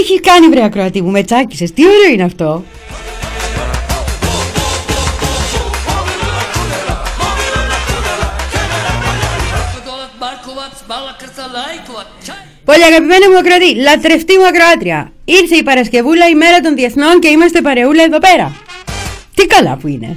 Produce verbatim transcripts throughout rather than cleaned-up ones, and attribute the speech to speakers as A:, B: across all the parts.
A: έχεις κάνει, βρε ακροατή μου, με τσάκισες. Τι ωραίο είναι αυτό. Πολύ αγαπημένη μου ακροατή, λατρευτή μου ακροάτρια, ήρθε η Παρασκευούλα, η μέρα των Διεθνών και είμαστε παρεούλα εδώ πέρα. Τι καλά που είναι.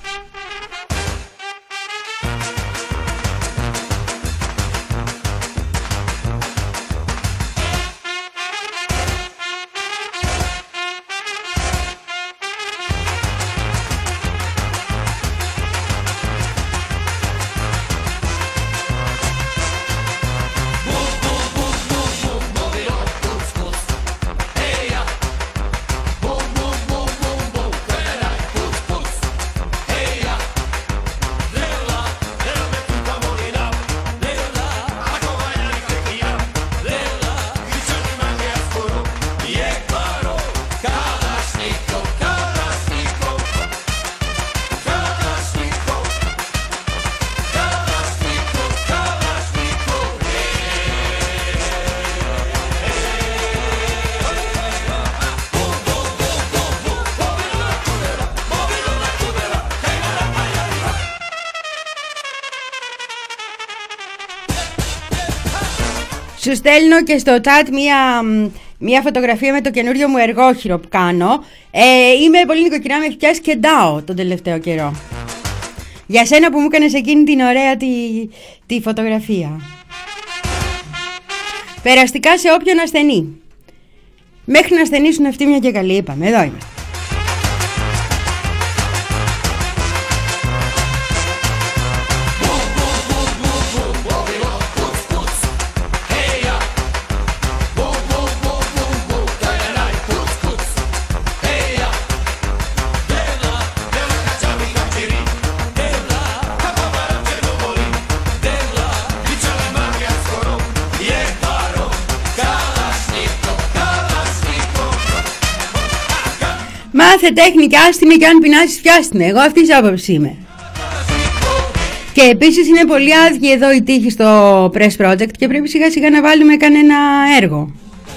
A: Σου στέλνω και στο chat μία, μία φωτογραφία με το καινούριο μου εργόχειρο που κάνω. ε, Είμαι πολύ νοικοκυρά, με έχει πιάσει και ντάω τον τελευταίο καιρό. Για σένα που μου έκανες εκείνη την ωραία τη, τη φωτογραφία. Περαστικά σε όποιον ασθενεί. Μέχρι να ασθενήσουν αυτοί μια και καλή, είπαμε. Εδώ είμαστε. Μάθε τέχνη και άστime, και αν πεινάσεις φτιάστημε. Εγώ αυτής της άποψης είμαι. Και επίσης είναι πολύ άδικη εδώ η τύχη στο Press Project και πρέπει σιγά σιγά να βάλουμε κανένα έργο.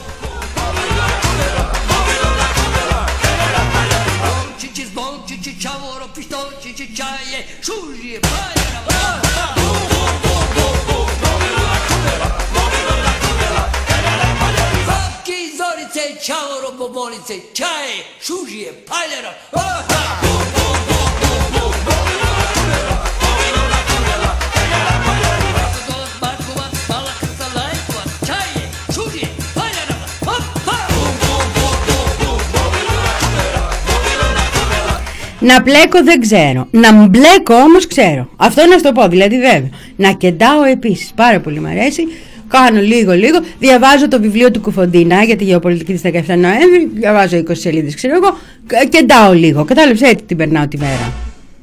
A: Να πλέκω δεν ξέρω. Να μπλέκω όμως ξέρω. Αυτό να στο πω, δηλαδή βέβαια. Να κεντάω επίσης. Πάρα πολύ μ' αρέσει. Κάνω λίγο λίγο. Διαβάζω το βιβλίο του Κουφοντίνα για τη γεωπολιτική της δεκαεφτά Νοέμβρη. Διαβάζω είκοσι σελίδες, ξέρω εγώ. Κεντάω λίγο. Κατάλαβες, έτσι την περνάω τη μέρα.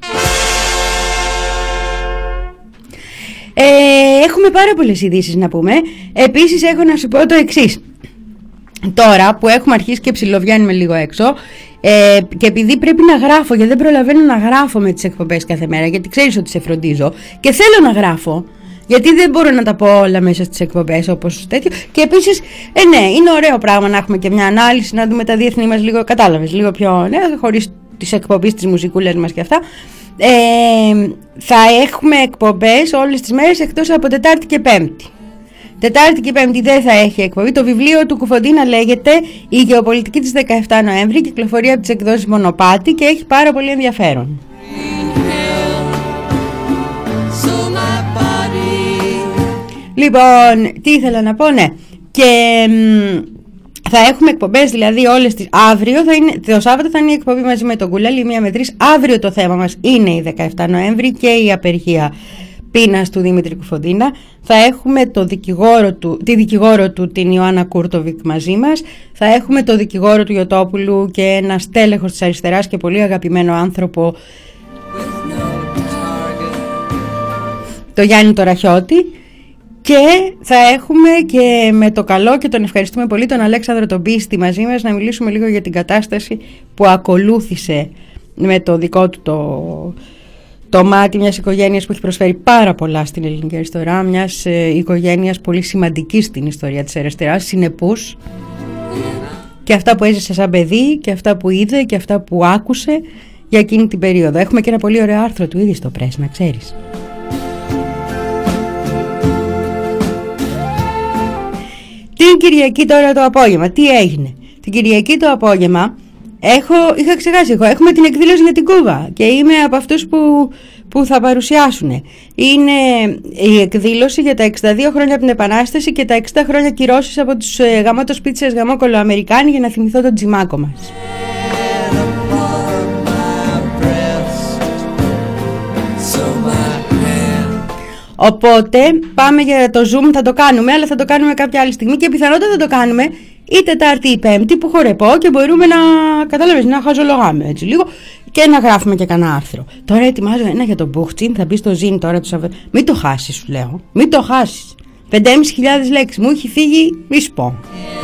A: Ε, έχουμε πάρα πολλές ειδήσεις να πούμε. Επίσης έχω να σου πω το εξής. Τώρα που έχουμε αρχίσει και ψιλοβγαίνουμε λίγο έξω, ε, και επειδή πρέπει να γράφω, γιατί δεν προλαβαίνω να γράφω με τις εκπομπές κάθε μέρα, γιατί ξέρεις ότι σε φροντίζω και θέλω να γράφω, γιατί δεν μπορώ να τα πω όλα μέσα στις εκπομπές όπως τέτοιο. Και επίσης, ε, ναι, είναι ωραίο πράγμα να έχουμε και μια ανάλυση, να δούμε τα διεθνή μας λίγο, κατάλαβες, λίγο πιο, ναι, χωρίς τις εκπομπές, τις μουσικούλες μας και αυτά. Ε, θα έχουμε εκπομπές όλες τις μέρες εκτός από Τετάρτη και Πέμπτη. Τετάρτη και Πέμπτη δεν θα έχει εκπομπή. Το βιβλίο του Κουφοντίνα λέγεται «Η γεωπολιτική της δεκαεφτά Νοέμβρη», κυκλοφορεί από τις εκδόσεις Μονοπάτι και έχει πάρα πολύ ενδιαφέρον. Λοιπόν, τι ήθελα να πω, ναι. Και μ, θα έχουμε εκπομπές, δηλαδή όλες τις. Αύριο θα είναι, το Σάββατο θα είναι η εκπομπή μαζί με τον Κουλέλη, μία με τρεις. Αύριο το θέμα μας είναι η δεκαεφτά Νοέμβρη και η απεργία πείνας του Δημήτρη Κουφοντίνα. Θα έχουμε το δικηγόρο του, τη δικηγόρο του, την Ιωάννα Κούρτοβικ, μαζί μας. Θα έχουμε το δικηγόρο του Ιωτόπουλου και ένα στέλεχος της αριστεράς και πολύ αγαπημένο άνθρωπο, το Γιάννη το Ραχιώτη. Και θα έχουμε και με το καλό, και τον ευχαριστούμε πολύ, τον Αλέξανδρο τον Πίστη μαζί μας, να μιλήσουμε λίγο για την κατάσταση που ακολούθησε με το δικό του το, το μάτι μιας οικογένειας που έχει προσφέρει πάρα πολλά στην ελληνική αριστερά, μιας ε, οικογένειας πολύ σημαντικής στην ιστορία της αριστεράς, συνεπούς, και αυτά που έζησε σαν παιδί και αυτά που είδε και αυτά που άκουσε για εκείνη την περίοδο. Έχουμε και ένα πολύ ωραίο άρθρο του ήδη στο Press, να ξέρεις. Την Κυριακή τώρα το απόγευμα, τι έγινε? Την Κυριακή το απόγευμα έχω, είχα ξεχάσει εγώ, έχουμε την εκδήλωση για την Κούβα και είμαι από αυτούς που, που θα παρουσιάσουν. Είναι η εκδήλωση για τα εξήντα δύο χρόνια από την Επανάσταση και τα εξήντα χρόνια κυρώσεις από τους ε, γαμώτος πίτσες γαμόκολο Αμερικάνοι, για να θυμηθώ τον Τζιμάκο μας. Οπότε πάμε για το Zoom, θα το κάνουμε, αλλά θα το κάνουμε κάποια άλλη στιγμή και πιθανότατα θα το κάνουμε ή Τετάρτη ή Πέμπτη που χορεπώ και μπορούμε να, κατάλαβες, να χαζολογάμε έτσι λίγο και να γράφουμε και κανένα άρθρο. Τώρα ετοιμάζω ένα για τον Μπούχτσιν, θα μπει στο Zine τώρα το Σαββατοκύριακο. Μην το χάσεις, σου λέω, μην το χάσεις. πεντέμισι χιλιάδες λέξεις, μου έχει φύγει, μη σου πω.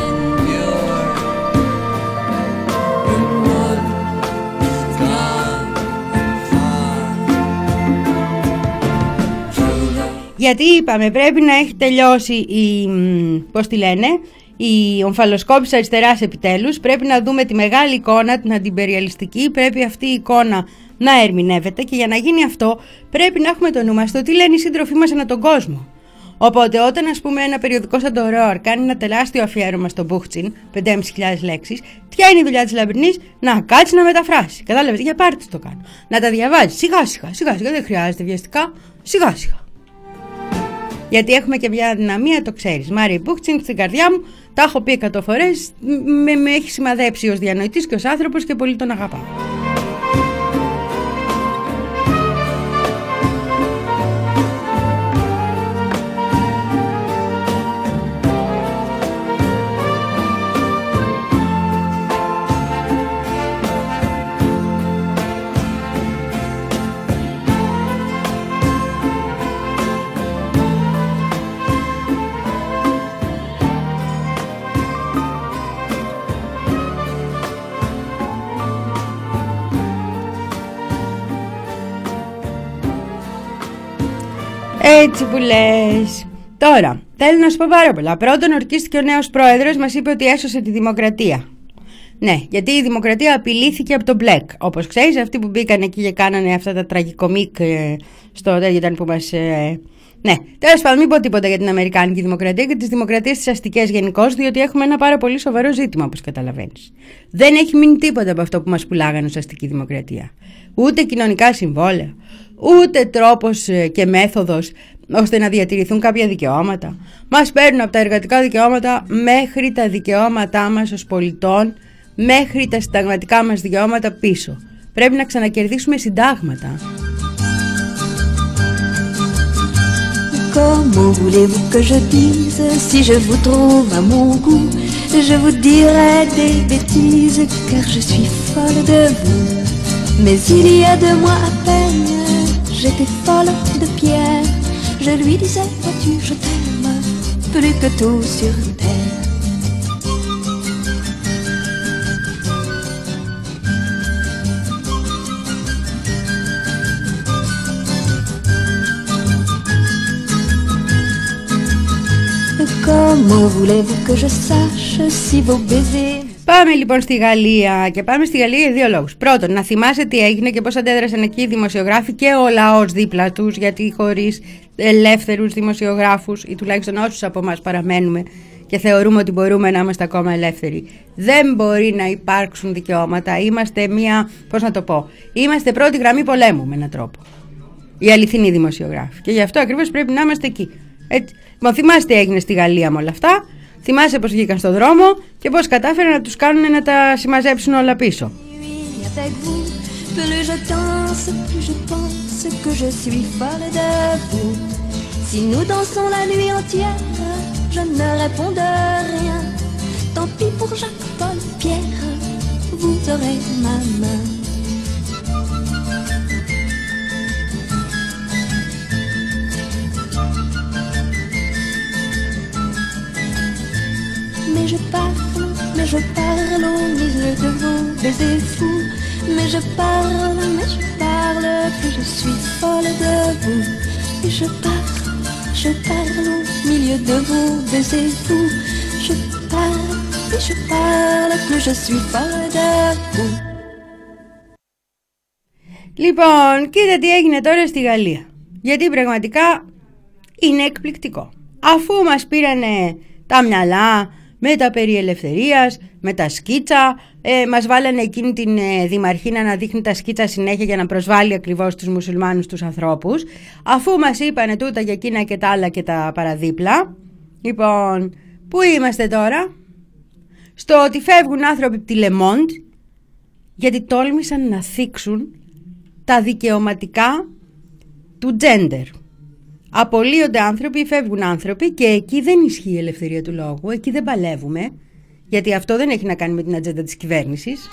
A: Γιατί είπαμε πρέπει να έχει τελειώσει η, πώς τη λένε, η ομφαλοσκόπηση αριστεράς επιτέλους. Πρέπει να δούμε τη μεγάλη εικόνα, την αντιπεριαλιστική. Πρέπει αυτή η εικόνα να ερμηνεύεται και για να γίνει αυτό πρέπει να έχουμε το νου μας το τι λένε οι σύντροφοί μας ανά τον κόσμο. Οπότε όταν ας πούμε ένα περιοδικό σαν το Ρόαρ κάνει ένα τεράστιο αφιέρωμα στο Μπούχτσιν, πεντέμισι χιλιάδες λέξεις, ποια είναι η δουλειά της Λαμπρινής? Να κάτσει να μεταφράσει. Κατάλαβες, για πάρτι το κάνω. Να τα διαβάζει σιγά σιγά, σιγά σιγά, δεν χρειάζεται βιαστικά, σιγά σιγά. Γιατί έχουμε και μια αδυναμία, το ξέρεις. Μάρι Μπούχτσιν στην καρδιά μου, τα έχω πει εκατό φορές, με, με έχει σημαδέψει ως διανοητής και ως άνθρωπος και πολύ τον αγαπάω. Έτσι που λες. Τώρα, θέλω να σου πω πάρα πολλά. Πρώτον, ορκίστηκε ο νέος πρόεδρος, μας είπε ότι έσωσε τη δημοκρατία. Ναι, γιατί η δημοκρατία απειλήθηκε από τον Μπλεκ. Όπως ξέρεις, αυτοί που μπήκαν εκεί και κάνανε αυτά τα τραγικομίκ ε, στο τέτοιο ήταν που μας... Ε, ναι, τέλος πάντων, μην πω τίποτα για την Αμερικάνικη δημοκρατία και τις δημοκρατίες τις αστικές γενικώς, διότι έχουμε ένα πάρα πολύ σοβαρό ζήτημα, όπως καταλαβαίνεις. Δεν έχει μείνει τίποτα από αυτό που μας πουλάγανε ως αστική δημοκρατία. Ούτε κοινωνικά συμβόλαια, ούτε τρόπος και μέθοδος ώστε να διατηρηθούν κάποια δικαιώματα. Μας παίρνουν από τα εργατικά δικαιώματα μέχρι τα δικαιώματά μας ως πολιτών, μέχρι τα συνταγματικά μας δικαιώματα πίσω. Πρέπει να ξανακερδίσουμε συντάγματα.
B: Comment voulez-vous que je dise? Si je vous trouve à mon goût, je vous dirai des bêtises, car je suis folle de vous. Mais il y a deux mois à peine, j'étais folle de Pierre. Je lui disais, vois-tu, je t'aime plus que tout sur terre. Comment voulez-vous que je sache si vos baisers...
A: Πάμε λοιπόν στη Γαλλία και πάμε στη Γαλλία για δύο λόγους. Πρώτον, να θυμάσαι τι έγινε και πώς αντέδρασαν εκεί οι δημοσιογράφοι και ο λαός δίπλα τους, γιατί χωρίς ελεύθερους δημοσιογράφους ή τουλάχιστον όσους από εμάς παραμένουμε και θεωρούμε ότι μπορούμε να είμαστε ακόμα ελεύθεροι, δεν μπορεί να υπάρξουν δικαιώματα. Είμαστε μία, πώς να το πω, είμαστε πρώτη γραμμή πολέμου με έναν τρόπο. Οι αληθινοί δημοσιογράφοι. Και γι' αυτό ακριβώς πρέπει να είμαστε εκεί. Έτσι. Μα θυμάστε τι έγινε στη Γαλλία με όλα αυτά. Θυμάσαι πως βγήκαν στον δρόμο και πως κατάφεραν να τους κάνουν να τα συμμαζέψουν όλα πίσω.
B: Mais je parle, mais je parle au milieu de vos baisers fous. Mais je parle, mais je parle que je suis folle de vous. Et je parle, je parle au milieu de vos baisers fous. Je parle, si je parle que je suis folle de vous.
A: Λοιπόν, κοίτα τι έγινε τώρα στη Γαλλία. Γιατί πραγματικά είναι εκπληκτικό. Αφού μας πήρανε τα μυαλά με τα περί ελευθερίας, με τα σκίτσα, ε, μας βάλανε εκείνη την ε, δημαρχίνα να δείχνει τα σκίτσα συνέχεια για να προσβάλλει ακριβώς τους μουσουλμάνους τους ανθρώπους, αφού μας είπανε τούτα για εκείνα και τα άλλα και τα παραδίπλα. Λοιπόν, πού είμαστε τώρα? Στο ότι φεύγουν άνθρωποι από τη Le Monde γιατί τόλμησαν να θίξουν τα δικαιωματικά του gender. Απολύονται άνθρωποι, φεύγουν άνθρωποι και εκεί δεν ισχύει η ελευθερία του λόγου, εκεί δεν παλεύουμε, γιατί αυτό δεν έχει να κάνει με την ατζέντα της κυβέρνησης.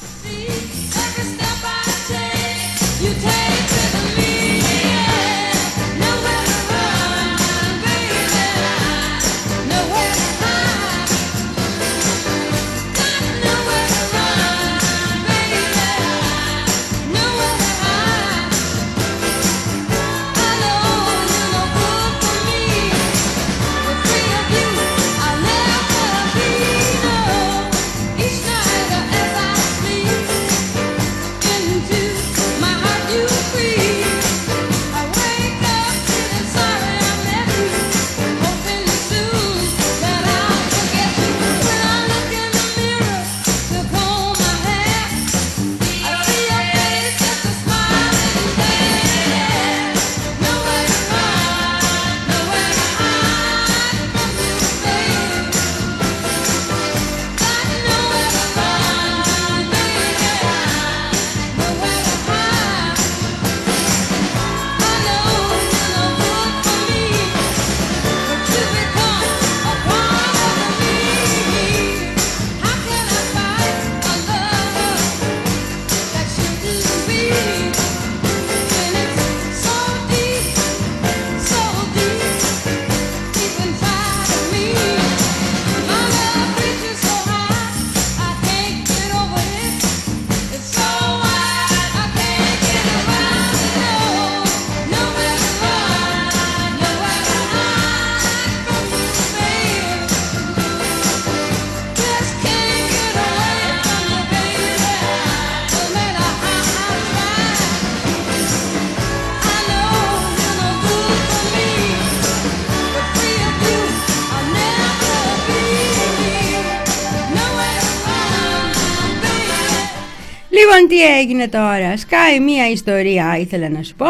A: Λοιπόν, τι έγινε τώρα? Σκάει μία ιστορία, ήθελα να σου πω,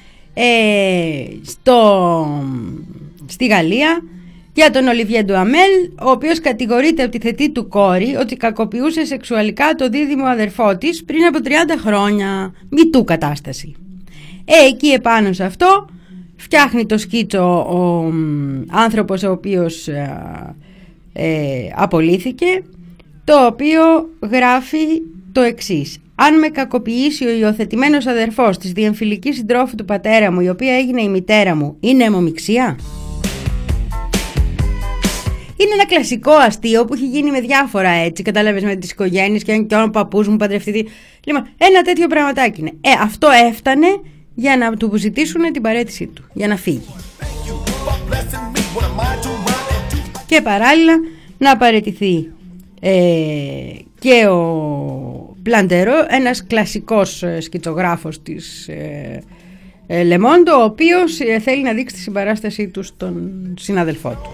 A: ε, στο, στη Γαλλία, για τον Ολιβιέ Ντουαμέλ, ο οποίος κατηγορείται από τη θετή του κόρη ότι κακοποιούσε σεξουαλικά το δίδυμο αδερφό της πριν από τριάντα χρόνια. Μητού κατάσταση. Ε, εκεί επάνω σε αυτό φτιάχνει το σκίτσο ο, ο άνθρωπος ο οποίος ε, ε, απολύθηκε, το οποίο γράφει το εξής: αν με κακοποιήσει ο υιοθετημένος αδερφός της διεμφυλικής συντρόφου του πατέρα μου, η οποία έγινε η μητέρα μου, είναι αιμομιξία? Είναι ένα κλασικό αστείο που έχει γίνει με διάφορα έτσι, κατάλαβες, με τις οικογένειες και αν ο παππούς μου παντρευτεί. Λοιπόν, ένα τέτοιο πραγματάκι είναι. Ε, αυτό έφτανε για να του ζητήσουν την παραίτησή του, για να φύγει. Και παράλληλα να παραιτηθεί ε, και ο Πλαντερό, ένας κλασικός σκητσογράφος της ε, ε, Le Monde, ο οποίος ε, θέλει να δείξει τη συμπαράστασή του στον συνάδελφό του.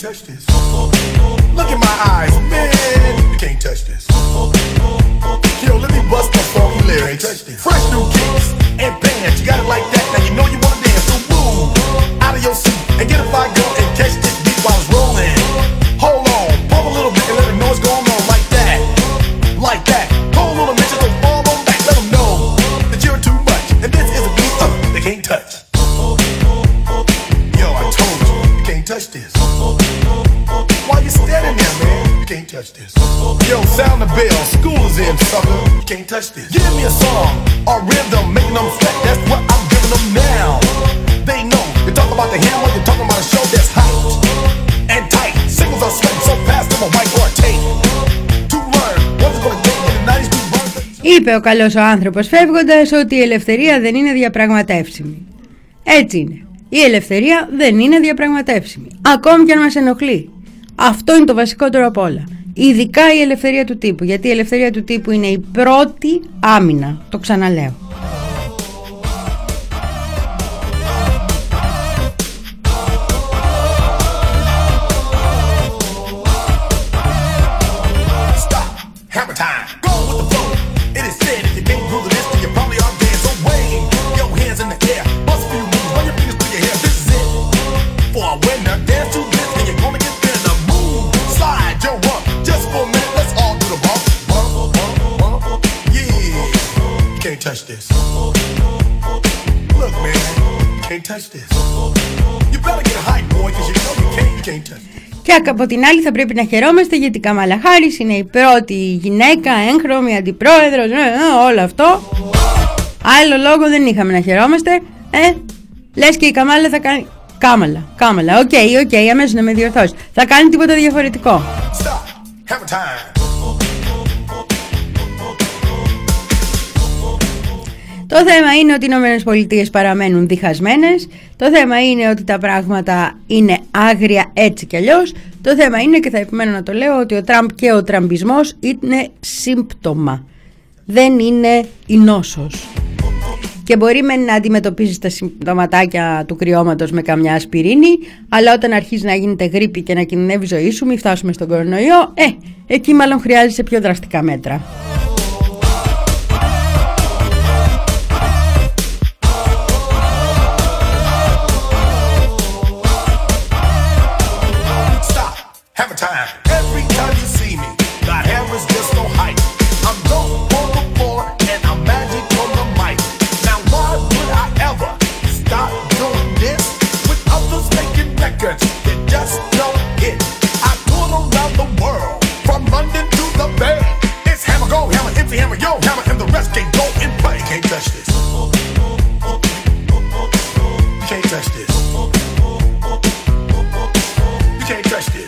C: Touch this. Why you standing there, man? You can't touch this. Yo, sound the bell. School is in, sucker. You can't touch this. Give me a song, a rhythm, making them sweat. That's what I'm giving them now. They know. You're talking about the hammer. You're talking about a show that's hype and tight. Singles are sweating so fast, I'm a white or a tape. To learn what's gonna take in the nineties to burn.
A: Είπε ο καλός ο άνθρωπος φεύγοντας ότι η ελευθερία δεν είναι διαπραγματεύσιμη. Έτσι είναι. Η ελευθερία δεν είναι διαπραγματεύσιμη, ακόμη και αν μας ενοχλεί. Αυτό είναι το βασικότερο απ' όλα. Ειδικά η ελευθερία του τύπου, γιατί η ελευθερία του τύπου είναι η πρώτη άμυνα, το ξαναλέω.
C: Touch this. Look, man, you can't touch this. You better get a height, boy, because you know you can't, you can't touch this.
A: Και από την άλλη θα πρέπει να χαιρόμαστε γιατί η Καμάλα Χάρις είναι η πρώτη γυναίκα, έγχρωμη, αντιπρόεδρος, όλο αυτό. Άλλο λόγο δεν είχαμε να χαιρόμαστε. Ε, λες και η Καμάλα θα κάνει... Κάμαλα, Κάμαλα, οκ, okay, οκ, okay, αμέσως να με διορθώσεις. Θα κάνει τίποτα διαφορετικό.
C: Stop. Have a time.
A: Το θέμα είναι ότι οι Ηνωμένες Πολιτείες παραμένουν διχασμένες. Το θέμα είναι ότι τα πράγματα είναι άγρια έτσι κι αλλιώς. Το θέμα είναι, και θα επιμένω να το λέω, ότι ο Τραμπ και ο τραμπισμός είναι σύμπτωμα. Δεν είναι η νόσος. Και μπορεί με να αντιμετωπίζεις τα συμπτωματάκια του κρυώματος με καμιά ασπιρίνη, αλλά όταν αρχίζει να γίνεται γρίπη και να κινδυνεύει η ζωή σου, μη φτάσουμε στον κορονοϊό, ε, εκεί μάλλον χρειάζεσαι πιο δραστικά μέτρα.
C: Every time you see me, the hair is just no height. I'm dope on the floor and I'm magic on the mic. Now why would I ever stop doing this? With others making records that just don't hit. I tour around the world, from London to the Bay. It's hammer, go hammer, empty hammer, yo hammer, and the rest can go and play. You can't touch this. You can't touch this. You can't touch this.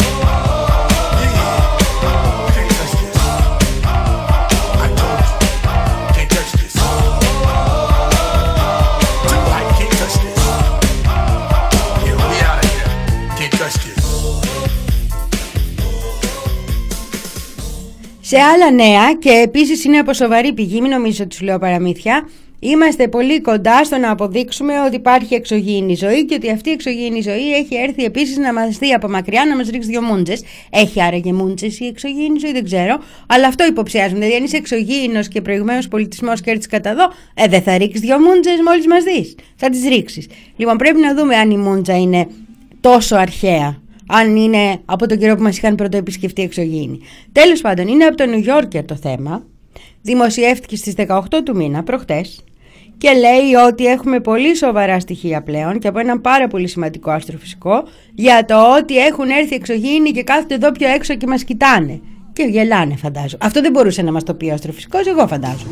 A: Σε άλλα νέα, και επίσης είναι από σοβαρή πηγή, μην νομίζω ότι σου λέω παραμύθια, είμαστε πολύ κοντά στο να αποδείξουμε ότι υπάρχει εξωγήινη ζωή και ότι αυτή η εξωγήινη ζωή έχει έρθει επίσης να μας δει από μακριά, να μας ρίξει δύο μούντζες. Έχει άραγε μούντζες η εξωγήινη ζωή, δεν ξέρω, αλλά αυτό υποψιάζουμε. Δηλαδή, αν είσαι εξωγήινος και προηγουμένως πολιτισμός και έρθεις κατά εδώ, ε, δεν θα ρίξεις δύο μούντζες μόλις μας δεις. Θα τις ρίξεις. Λοιπόν, πρέπει να δούμε αν η μούντζα είναι τόσο αρχαία. Αν είναι από τον καιρό που μας είχαν πρωτοεπισκεφτεί εξωγήινοι. Τέλος πάντων, είναι από το New Yorker το θέμα. Δημοσιεύτηκε στις δεκαοκτώ του μήνα, προχτές, και λέει ότι έχουμε πολύ σοβαρά στοιχεία πλέον και από έναν πάρα πολύ σημαντικό αστροφυσικό για το ότι έχουν έρθει εξωγήινοι και κάθονται εδώ πιο έξω και μας κοιτάνε. Και γελάνε, φαντάζομαι. Αυτό δεν μπορούσε να μας το πει ο αστροφυσικός, εγώ φαντάζομαι.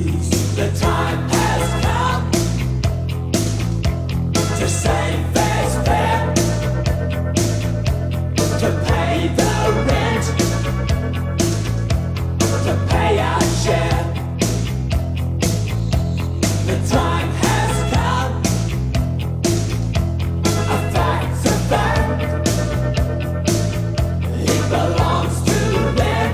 A: To pay the rent, to pay our share. The time has come. A fact's a fact. It belongs to them.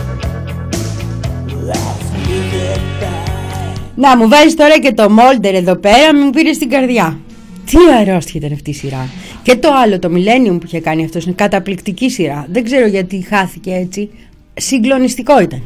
A: Let's give it back. Να μου βάζεις τώρα και το Μόλτερ εδώ πέρα, μου πήρε στην καρδιά. Τι αρρώστια ήταν αυτή η σειρά. Και το άλλο, το Millennium που είχε κάνει αυτός, είναι καταπληκτική σειρά. Δεν ξέρω γιατί χάθηκε έτσι. Συγκλονιστικό ήταν.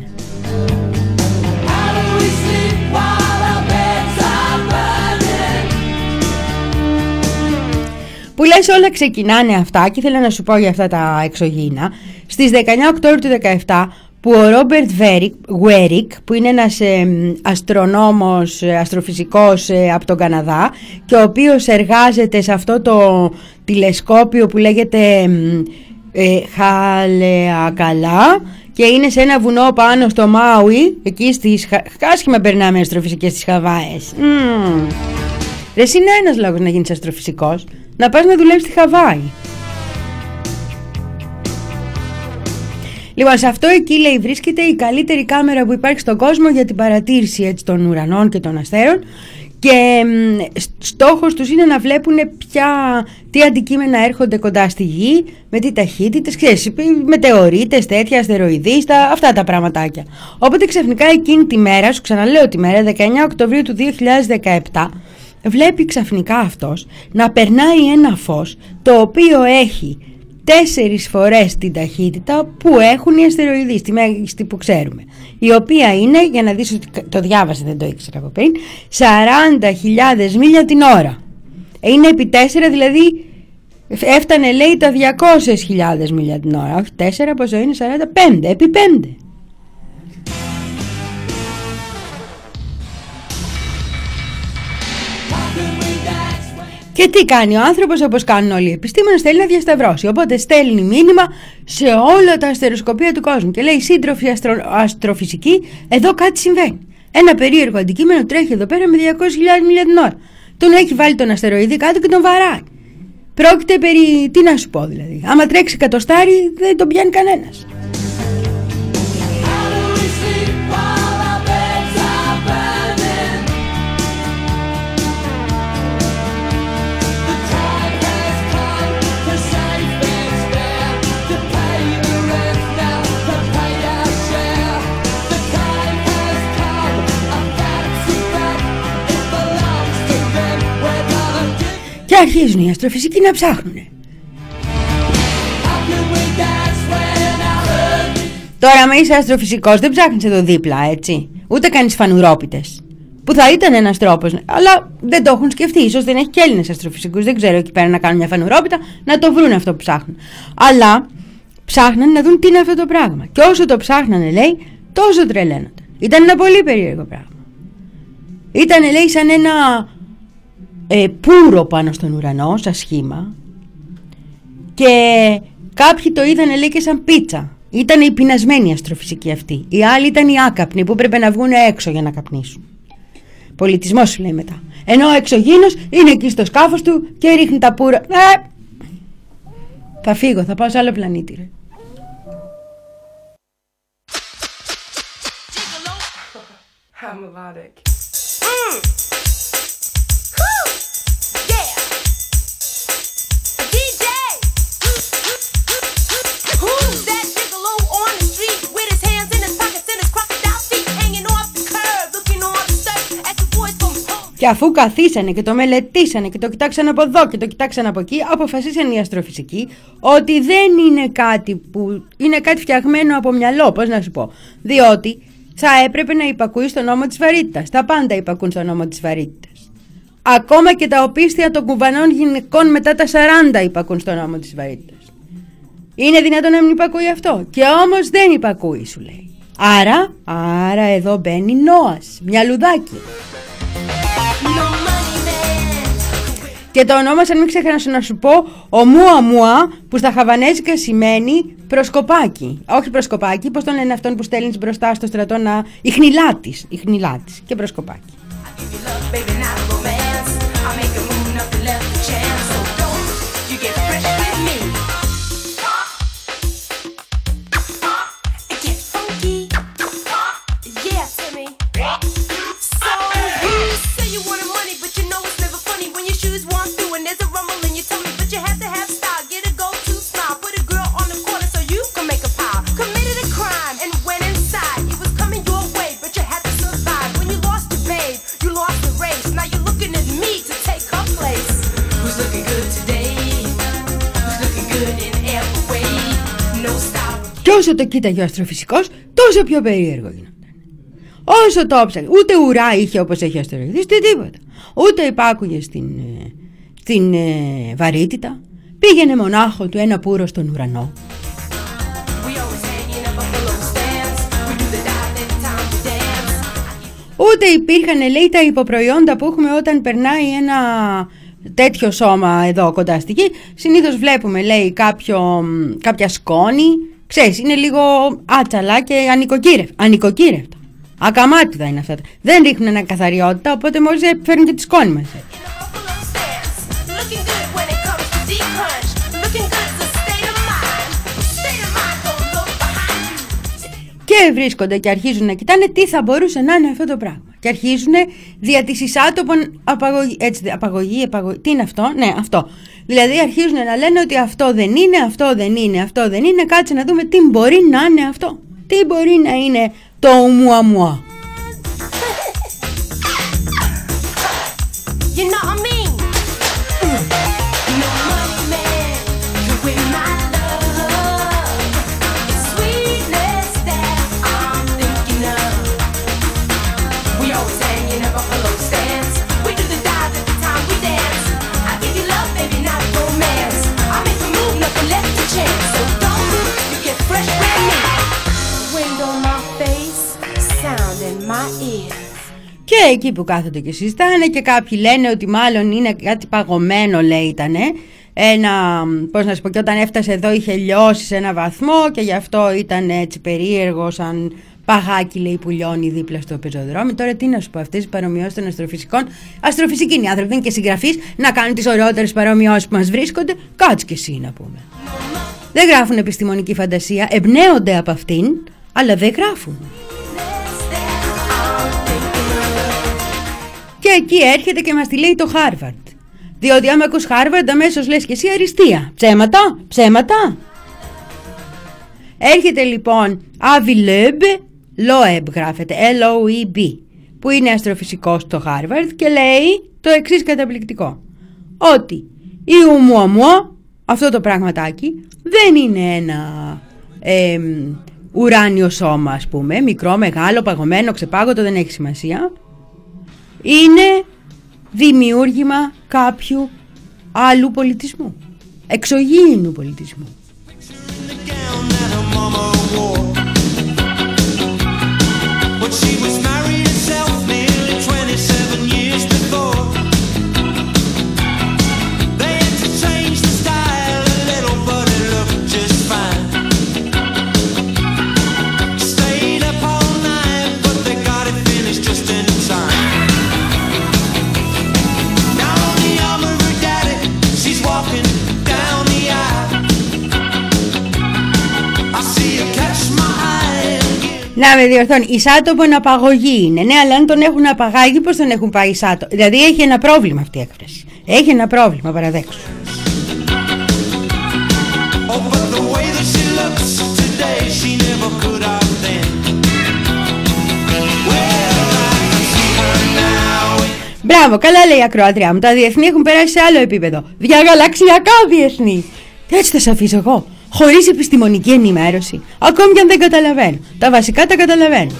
A: Που λες όλα ξεκινάνε αυτά, και ήθελα να σου πω για αυτά τα εξωγήινα. Στις δεκαεννιά Οκτώβρη του δεκαεπτά, που ο Ρόμπερτ Βέρικ, που είναι ένας ε, αστρονόμος, ε, αστροφυσικός ε, από τον Καναδά, και ο οποίος εργάζεται σε αυτό το τηλεσκόπιο που λέγεται ε, Χαλεακαλά, και είναι σε ένα βουνό πάνω στο Μάουι, εκεί στις άσχημα περνάμε αστροφυσικές στις Χαβάες. Mm. Εσύ είναι ένας λόγος να γίνεις αστροφυσικός, να πας να δουλεύεις στη Χαβάη. Λοιπόν, σε αυτό εκεί, λέει, βρίσκεται η καλύτερη κάμερα που υπάρχει στον κόσμο για την παρατήρηση, έτσι, των ουρανών και των αστέρων, Και στόχος τους είναι να βλέπουν ποια, τι αντικείμενα έρχονται κοντά στη γη, με τι ταχύτητες, ξέρεις, μετεωρίτες, τέτοια, αστεροειδείς, τα, αυτά τα πραγματάκια. Οπότε ξαφνικά εκείνη τη μέρα, σου ξαναλέω τη μέρα, δεκαεννιά Οκτωβρίου του δύο χιλιάδες δεκαεπτά, βλέπει ξαφνικά αυτός να περνάει ένα φως το οποίο έχει τέσσερις φορές την ταχύτητα που έχουν οι αστεροειδείς, τη μέγιστη που ξέρουμε, η οποία είναι, για να δεις ότι το διάβασα, δεν το ήξερα από πριν, σαράντα χιλιάδες μίλια την ώρα. Είναι επί τέσσερα, δηλαδή έφτανε, λέει, τα διακόσιες χιλιάδες μίλια την ώρα. Όχι τέσσερα, πόσο είναι, σαράντα πέντε, επί πέντε. Και τι κάνει ο άνθρωπος, όπως κάνουν όλοι οι επιστήμονες, θέλει να διασταυρώσει. Οπότε στέλνει μήνυμα σε όλα τα αστεροσκοπεία του κόσμου και λέει: σύντροφοι αστρο... αστροφυσικοί, εδώ κάτι συμβαίνει. Ένα περίεργο αντικείμενο τρέχει εδώ πέρα με διακόσιες χιλιάδες μίλια την ώρα. Τον έχει βάλει τον αστεροειδή κάτω και τον βαράει. Πρόκειται περί. Τι να σου πω δηλαδή. Άμα τρέξει εκατοστάρι, δεν τον πιάνει κανένας. Και αρχίζουν οι αστροφυσικοί να ψάχνουνε. Τώρα, άμα είσαι αστροφυσικός, δεν ψάχνεις εδώ δίπλα, έτσι. Ούτε κάνεις φανουρόπιτες. Που θα ήταν ένας τρόπος, αλλά δεν το έχουν σκεφτεί. Ίσως δεν έχει και Έλληνες αστροφυσικούς, δεν ξέρω, εκεί πέρα να κάνουν μια φανουρόπιτα, να το βρουν αυτό που ψάχνουν. Αλλά ψάχναν να δουν τι είναι αυτό το πράγμα. Και όσο το ψάχνανε, λέει, τόσο τρελαίνονταν. Ήταν ένα πολύ περίεργο πράγμα. Ήταν, λέει, σαν ένα ε, πουρο πάνω στον ουρανό, σαν σχήμα. Και κάποιοι το είδανε, λέει, και σαν πίτσα. Ήταν οι πεινασμένοι αστροφυσικοί αυτοί. Οι άλλοι ήταν οι άκαπνοι που πρέπει να βγουν έξω για να καπνίσουν. Πολιτισμός, σου λέει μετά. Ενώ ο εξωγήινος είναι εκεί στο σκάφος του και ρίχνει τα πουρα. Ε, θα φύγω, θα πάω σε άλλο πλανήτη, ρε.
D: I'm melodic.
A: Και αφού καθίσανε και το μελετήσανε και το κοιτάξανε από εδώ και το κοιτάξανε από εκεί, αποφασίσαν οι αστροφυσικοί ότι δεν είναι κάτι που είναι κάτι φτιαγμένο από μυαλό, πώς να σου πω. Διότι θα έπρεπε να υπακούει στον νόμο της βαρύτητας. Τα πάντα υπακούν στον νόμο της βαρύτητας. Ακόμα και τα οπίστια των κουβανών γυναικών μετά τα σαράντα υπακούν στον νόμο της βαρύτητας. Είναι δυνατόν να μην υπακούει αυτό? Και όμως δεν υπακούει, σου λέει. Άρα, άρα εδώ μπαίνει Νόας, μυαλουδάκι. Και το ονόμασαν, μην ξεχάσω να σου πω, ο Μουα Μουα, που στα χαβανέζικα σημαίνει προσκοπάκι. Όχι προσκοπάκι, πώς τον λένε αυτόν που στέλνεις μπροστά στο στρατό να... Ιχνηλάτης, ιχνηλάτης και προσκοπάκι. Και όσο το κοίταγε ο αστροφυσικός, τόσο πιο περίεργο γινόταν. Όσο το όψαγε, ούτε ουρά είχε όπως έχει ο αστεροειδής, ούτε τίποτα. Ούτε υπάκουγε στην, στην ε, βαρύτητα. Πήγαινε μονάχο του ένα πουρο στον ουρανό. Ούτε υπήρχαν, λέει, τα υποπροϊόντα που έχουμε όταν περνάει ένα τέτοιο σώμα εδώ κοντά στη γη. Συνήθως βλέπουμε, λέει, κάποιο, κάποια σκόνη. Ξέρεις, είναι λίγο άτσαλα και ανοικοκύρευτα. Ακαμάτιδα είναι αυτά. Δεν ρίχνουν καθαριότητα, οπότε μόλις φέρνουν και τη σκόνη μας. Και βρίσκονται και αρχίζουν να κοιτάνε τι θα μπορούσε να είναι αυτό το πράγμα. Και αρχίζουν δια της εισάτοπων απαγωγή, έτσι, απαγωγή, απαγωγή, τι είναι αυτό, ναι αυτό. Δηλαδή αρχίζουν να λένε ότι αυτό δεν είναι, αυτό δεν είναι, αυτό δεν είναι, κάτσε να δούμε τι μπορεί να είναι αυτό. Τι μπορεί να είναι το ουμουαμουά.
E: You know what I mean? No money man can win my love. It's sweetness that I'm thinking of. We always hanging up buffalo stance. We do the dive every time we dance. I give you love, baby, not romance. I make a move, nothing left to chance. So don't move, you get fresh brand new. Wind on my face, sound in my ear.
A: Και εκεί που κάθονται και συζητάνε και κάποιοι λένε ότι μάλλον είναι κάτι παγωμένο, λέει ήτανε, ένα, πώς να σου πω, και όταν έφτασε εδώ είχε λιώσει σε ένα βαθμό και γι' αυτό ήταν έτσι περίεργο σαν παγάκι, λέει, που λιώνει δίπλα στο πεζοδρόμι. Τώρα τι να σου πω, αυτές οι παρομοιώσεις των αστροφυσικών, αστροφυσικοί είναι οι άνθρωποι, δεν είναι και συγγραφείς να κάνουν τις ωραιότερες παρομοιώσεις που μας βρίσκονται, κάτσε και εσύ να πούμε. Δεν γράφουν επιστημονική φαντασία, εμπνέονται από αυτήν, αλλά δεν γράφουν. Και εκεί έρχεται και μας τη λέει το Χάρβαρντ. Διότι άμα ακούς Χάρβαρντ αμέσως λες και εσύ αριστεία. Ψέματα, ψέματα. Έρχεται λοιπόν Avi Loeb, Loeb γράφεται, L O E B, που είναι αστροφυσικός στο Χάρβαρντ και λέει το εξής καταπληκτικό. Ότι η ουμουαμουά, αυτό το πραγματάκι, δεν είναι ένα ε, ουράνιο σώμα, ας πούμε, μικρό, μεγάλο, παγωμένο, ξεπάγωτο, δεν έχει σημασία. Είναι δημιούργημα κάποιου άλλου πολιτισμού, εξωγήινου πολιτισμού. Να με διορθώνει, εισάτοπον απαγωγή είναι. Ναι, αλλά αν τον έχουν απαγάγει, πώς τον έχουν πάει εισάτοπο. Δηλαδή έχει ένα πρόβλημα αυτή η έκφραση. Έχει ένα πρόβλημα, παραδέξου. Μπράβο, καλά λέει η ακροάτριά μου. Τα διεθνή έχουν περάσει σε άλλο επίπεδο. Διαγαλαξιακά διεθνή. Έτσι θα σε αφήσω εγώ. Χωρίς επιστημονική ενημέρωση. Ακόμη και αν δεν καταλαβαίνω. Τα βασικά τα καταλαβαίνω.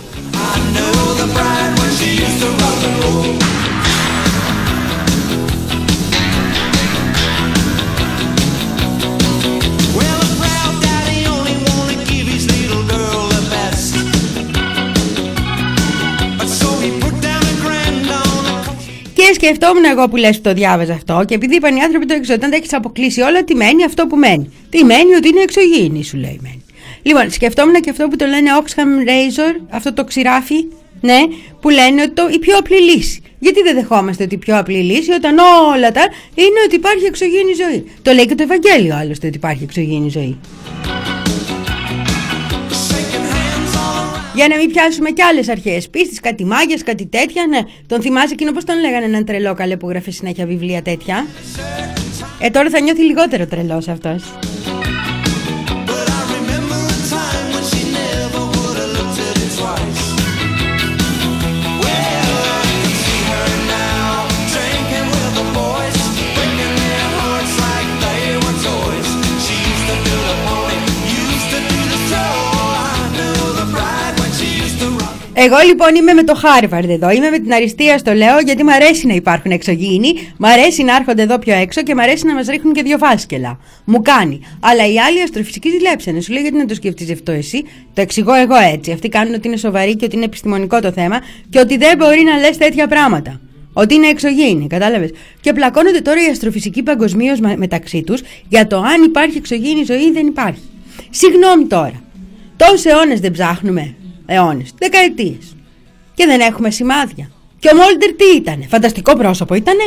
A: Και σκεφτόμουν εγώ που λες που το διάβαζα αυτό, και επειδή είπαν οι άνθρωποι το εξω, όταν τα έχεις αποκλείσει όλα, τι μένει αυτό που μένει. Τι μένει, ότι είναι εξωγήινη, σου λέει μένει. Λοιπόν, σκεφτόμουν και αυτό που το λένε Oxfam Razor, αυτό το ξηράφι, ναι, που λένε ότι το, η πιο απλή λύση. Γιατί δεν δεχόμαστε ότι η πιο απλή λύση, όταν όλα τα είναι ότι υπάρχει εξωγήινη ζωή. Το λέει και το Ευαγγέλιο άλλωστε ότι υπάρχει εξωγήινη ζωή. Για να μην πιάσουμε κι άλλες αρχαίες πίστης, κάτι μάγιας, κάτι τέτοια. Ναι, τον θυμάσαι εκείνο, πώς τον λέγανε, έναν τρελό καλέ που γράφει συνέχεια βιβλία τέτοια. Ε, τώρα θα νιώθει λιγότερο τρελός αυτός. Εγώ λοιπόν είμαι με το Χάρβαρντ εδώ, είμαι με την αριστεία, στο λέω, γιατί μου αρέσει να υπάρχουν εξωγήινοι, μου αρέσει να έρχονται εδώ πιο έξω και μου αρέσει να μας ρίχνουν και δύο φάσκελα. Μου κάνει. Αλλά οι άλλοι αστροφυσικοί ζηλέψανε. Σου λέει γιατί να το σκεφτείς αυτό εσύ. Το εξηγώ εγώ έτσι. Αυτοί κάνουν ότι είναι σοβαροί και ότι είναι επιστημονικό το θέμα και ότι δεν μπορεί να λες τέτοια πράγματα. Ότι είναι εξωγήινοι, κατάλαβες. Και πλακώνονται τώρα οι αστροφυσικοί παγκοσμίως μεταξύ τους για το αν υπάρχει εξωγήινη ζωή ή δεν υπάρχει. Συγγνώμη τώρα. Τόσους αιώνες δεν ψάχνουμε. Αιώνες, δεκαετίες. Και δεν έχουμε σημάδια. Και ο Μόλτερ τι ήτανε, φανταστικό πρόσωπο ήτανε.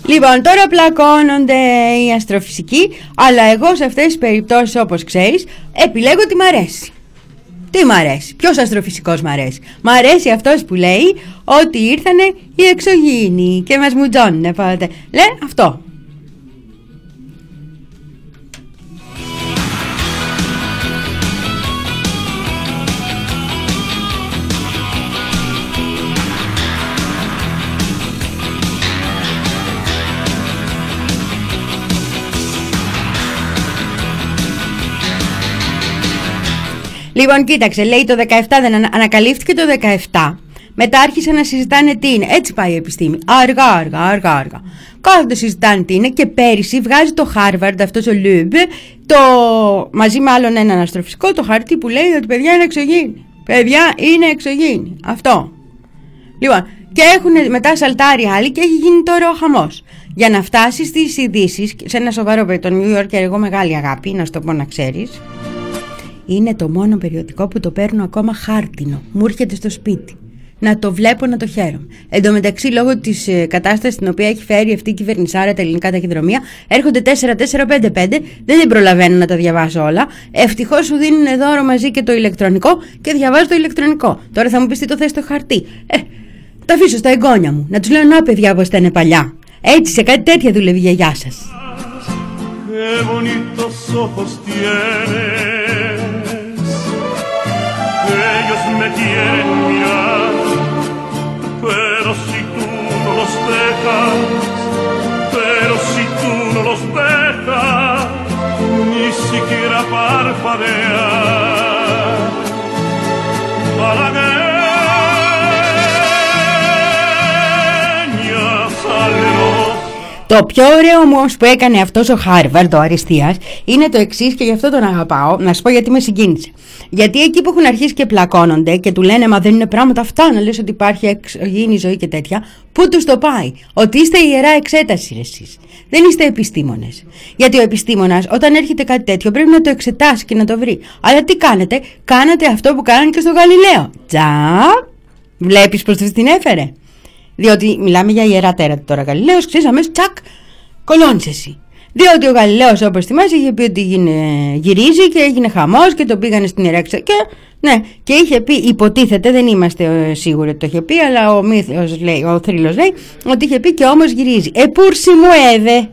A: Λοιπόν, τώρα πλακώνονται οι αστροφυσικοί, αλλά εγώ σε αυτές τις περιπτώσεις, όπως ξέρεις, επιλέγω τι μ' αρέσει. Τι μ' αρέσει, ποιος αστροφυσικός μ' αρέσει? Μ' αρέσει αυτός που λέει ότι ήρθανε οι εξωγήινοι και μας μουτζώνουνε πάτε. Λέ, αυτό. Λοιπόν, κοίταξε, λέει το δεκαεπτά δεν ανα... ανακαλύφθηκε το δεκαεπτά. Μετά άρχισε να συζητάνε τι είναι. Έτσι πάει η επιστήμη. Αργά, αργά, αργά, αργά. Κάθονται συζητάνε τι είναι και πέρυσι βγάζει το Harvard, αυτός ο Λουμπ, το... μαζί με άλλον έναν αστροφυσικό, το χαρτί που λέει ότι παιδιά είναι εξωγήινοι. Παιδιά είναι εξωγήινοι. Αυτό. Λοιπόν, και έχουν μετά σαλτάρει άλλοι και έχει γίνει τώρα ο χαμός. Για να φτάσει στις ειδήσεις, σε ένα σοβαρό περιοδικό, το New Yorker, εγώ μεγάλη αγάπη, να σου το πω να ξέρεις. Είναι το μόνο περιοδικό που το παίρνω ακόμα χάρτινο. Μου έρχεται στο σπίτι. Να το βλέπω, να το χαίρομαι. Εν τω μεταξύ, λόγω της ε, κατάστασης στην οποία έχει φέρει αυτή η κυβερνησάρα τα ελληνικά ταχυδρομεία, έρχονται τέσσερα τέσσερα πέντε πέντε. Δεν την προλαβαίνω να τα διαβάσω όλα. Ευτυχώς σου δίνουν δώρο μαζί και το ηλεκτρονικό και διαβάζω το ηλεκτρονικό. Τώρα θα μου πεις τι το θες στο χαρτί. Ε, τα αφήσω στα εγγόνια μου. Να τους λέω να παιδιά όπως ήταν παλιά. Έτσι, σε κάτι τέτοια δουλεύει η γιαγιά σας.
F: Ellos me quieren mirar, pero si tú no los dejas, pero si tú no los dejas, ni siquiera parpadear, malagueña salerosa.
A: Το πιο ωραίο όμως που έκανε αυτός ο Χάρβαρντ, ο αριστείας, είναι το εξής και γι' αυτό τον αγαπάω. Να σου πω γιατί με συγκίνησε. Γιατί εκεί που έχουν αρχίσει και πλακώνονται και του λένε μα δεν είναι πράγματα αυτά να λες ότι υπάρχει εξωγήινη ζωή και τέτοια, πού τους το πάει? Ότι είστε ιερά εξέταση εσείς. Δεν είστε επιστήμονες. Γιατί ο επιστήμονας όταν έρχεται κάτι τέτοιο πρέπει να το εξετάσει και να το βρει. Αλλά τι κάνετε? Κάνατε αυτό που κάνανε και στο Γαλιλαίο. Τσα! Βλέπεις πως την έφερε? Διότι μιλάμε για ιερά τέρατα τώρα. Γαλιλαίος, ξέρεις, αμέσως τσακ, κολώνεις εσύ. Διότι ο Γαλιλαίος, όπως θυμάσαι, είχε πει ότι γυρίζει και έγινε χαμός και το πήγανε στην ιερά εξέταση. Και, ναι, και είχε πει, υποτίθεται, δεν είμαστε σίγουροι ότι το είχε πει, αλλά ο μύθος λέει, ο θρύλος λέει, ότι είχε πει και όμως γυρίζει. Επούρσι μου έδε.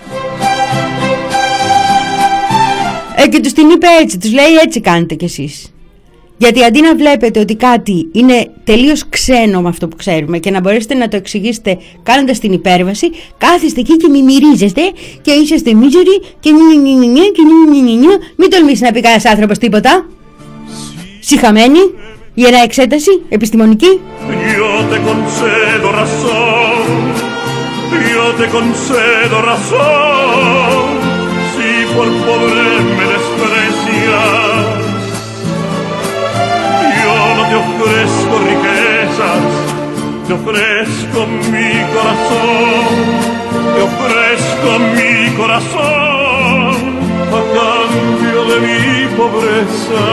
A: Ε, και τους την είπε έτσι, τους λέει έτσι κάνετε κι εσείς. Γιατί αντί να βλέπετε ότι κάτι είναι τελείως ξένο με αυτό που ξέρουμε και να μπορέσετε να το εξηγήσετε κάνοντας την υπέρβαση, κάθεστε εκεί και μιμυρίζεστε και είσαστε μίζεροι και νινινινινινι και νινινινινι. Μην τολμήσει να πει κανένας άνθρωπος τίποτα. Συχαμένη, ιερά εξέταση, επιστημονική.
F: Yo te concedo razón, yo te concedo razón, si por pobre me desprecias. Te ofrezco riquezas, te ofrezco mi corazón, te ofrezco mi corazón a cambio de mi pobreza.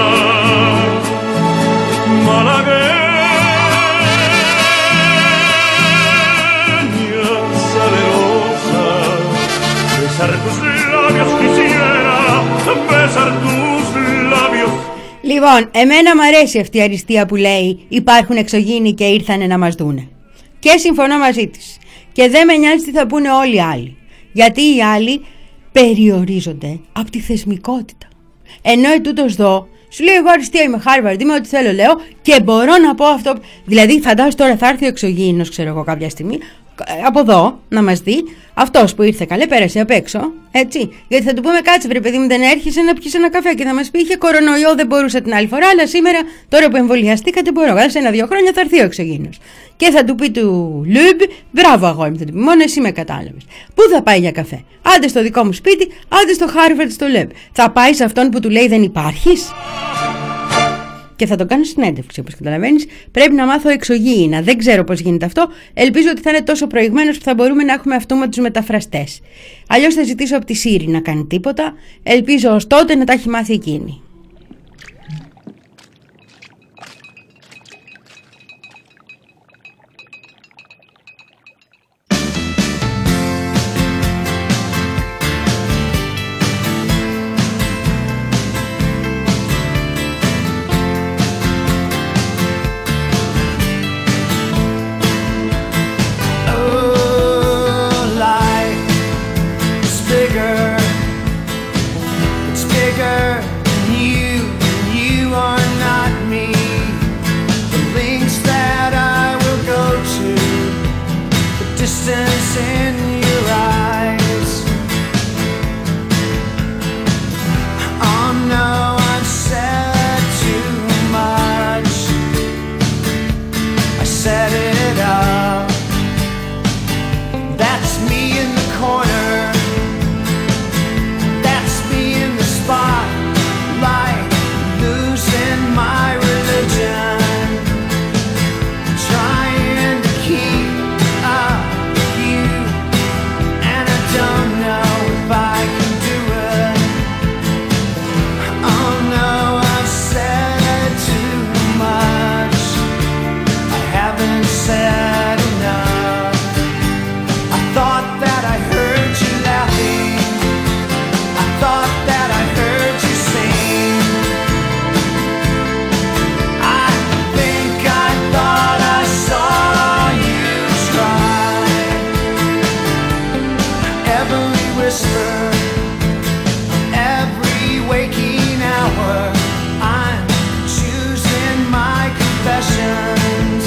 F: Malagueña salerosa, besar tus labios quisiera, besar tus labios.
A: Λοιπόν, εμένα μου αρέσει αυτή η αριστεία που λέει υπάρχουν εξωγήινοι και ήρθανε να μας δούνε. Και συμφωνώ μαζί της. Και δεν με νοιάζει τι θα πούνε όλοι οι άλλοι. Γιατί οι άλλοι περιορίζονται από τη θεσμικότητα. Ενώ ετούτος δω, σου λέει εγώ αριστεία είμαι, Χάρβαρντ, είμαι ό,τι θέλω λέω και μπορώ να πω αυτό. Δηλαδή φαντάζομαι τώρα θα έρθει ο εξωγήινος, ξέρω εγώ κάποια στιγμή, από εδώ να μας δει, αυτός που ήρθε καλέ πέρασε απ' έξω, έτσι. Γιατί θα του πούμε κάτσε βρε παιδί μου, δεν έρχεσαι να πιεις ένα καφέ και θα μας πει είχε κορονοϊό, δεν μπορούσα την άλλη φορά, αλλά σήμερα τώρα που εμβολιαστήκατε μπορώ. Σε ένα-δύο χρόνια θα έρθει ο εξωγήινος. Και θα του πει του Λουμπ, μπράβο αγόρι μου, θα του πει μόνο εσύ με κατάλαβες. Πού θα πάει για καφέ? Άντε στο δικό μου σπίτι, άντε στο Χάρβαρντ στο Λουμπ. Θα πάει σε αυτόν που του λέει δεν υπάρχεις. Και θα το κάνω συνέντευξη, όπως καταλαβαίνεις. Πρέπει να μάθω εξωγήινα. Δεν ξέρω πώς γίνεται αυτό. Ελπίζω ότι θα είναι τόσο προηγμένος που θα μπορούμε να έχουμε αυτόματους μεταφραστές. Αλλιώς θα ζητήσω από τη Σύρη να κάνει τίποτα. Ελπίζω ως τότε να τα έχει μάθει εκείνη.
G: distance in your eyes. Oh no, I've said too much. I set it up. That's me in the corner. That's me in the spotlight, losing my religion, trying to keep up with you, and I don't know if I can do it. Oh no, I've said too much. I haven't said enough. I thought that I heard you laughing. I thought that I heard you sing. I think I thought I saw you try. Every whisper, every waking hour, I'm choosing my confessions,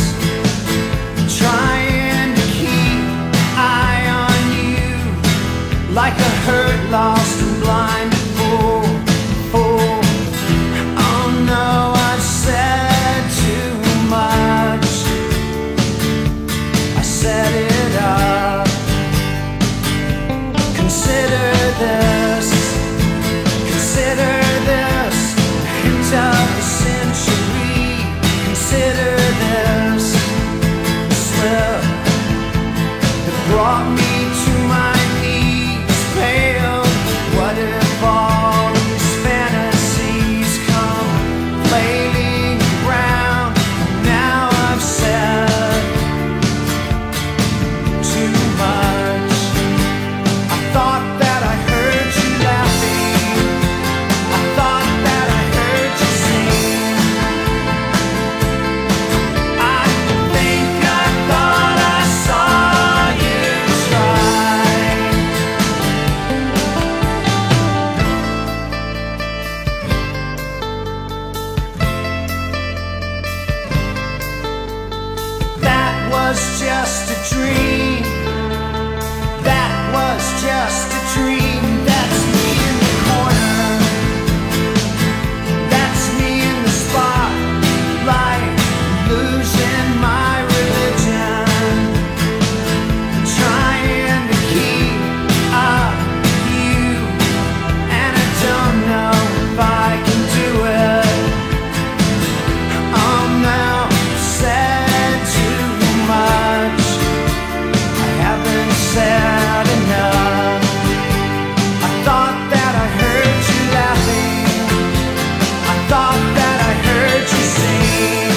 G: trying to keep eye on you, like a hurt, lost and blind fool, fool. Oh no, I've said too much. I set it up. Consider this, consider this, hint of the century. Consider this slip that brought me to my knees, pale. What if all these fantasies come flailing around? Now I've said too much. I thought that I heard you laughing. I thought that I heard you sing. I think I thought I saw you try. That was just a dream. That was just a dream. That's me in the corner. That's me in the spotlight, losing my religion, trying to keep up with you, and I don't know if I can do it. Oh no, said too much. I haven't said enough. I thought that I heard you laughing. I thought that I heard you sing.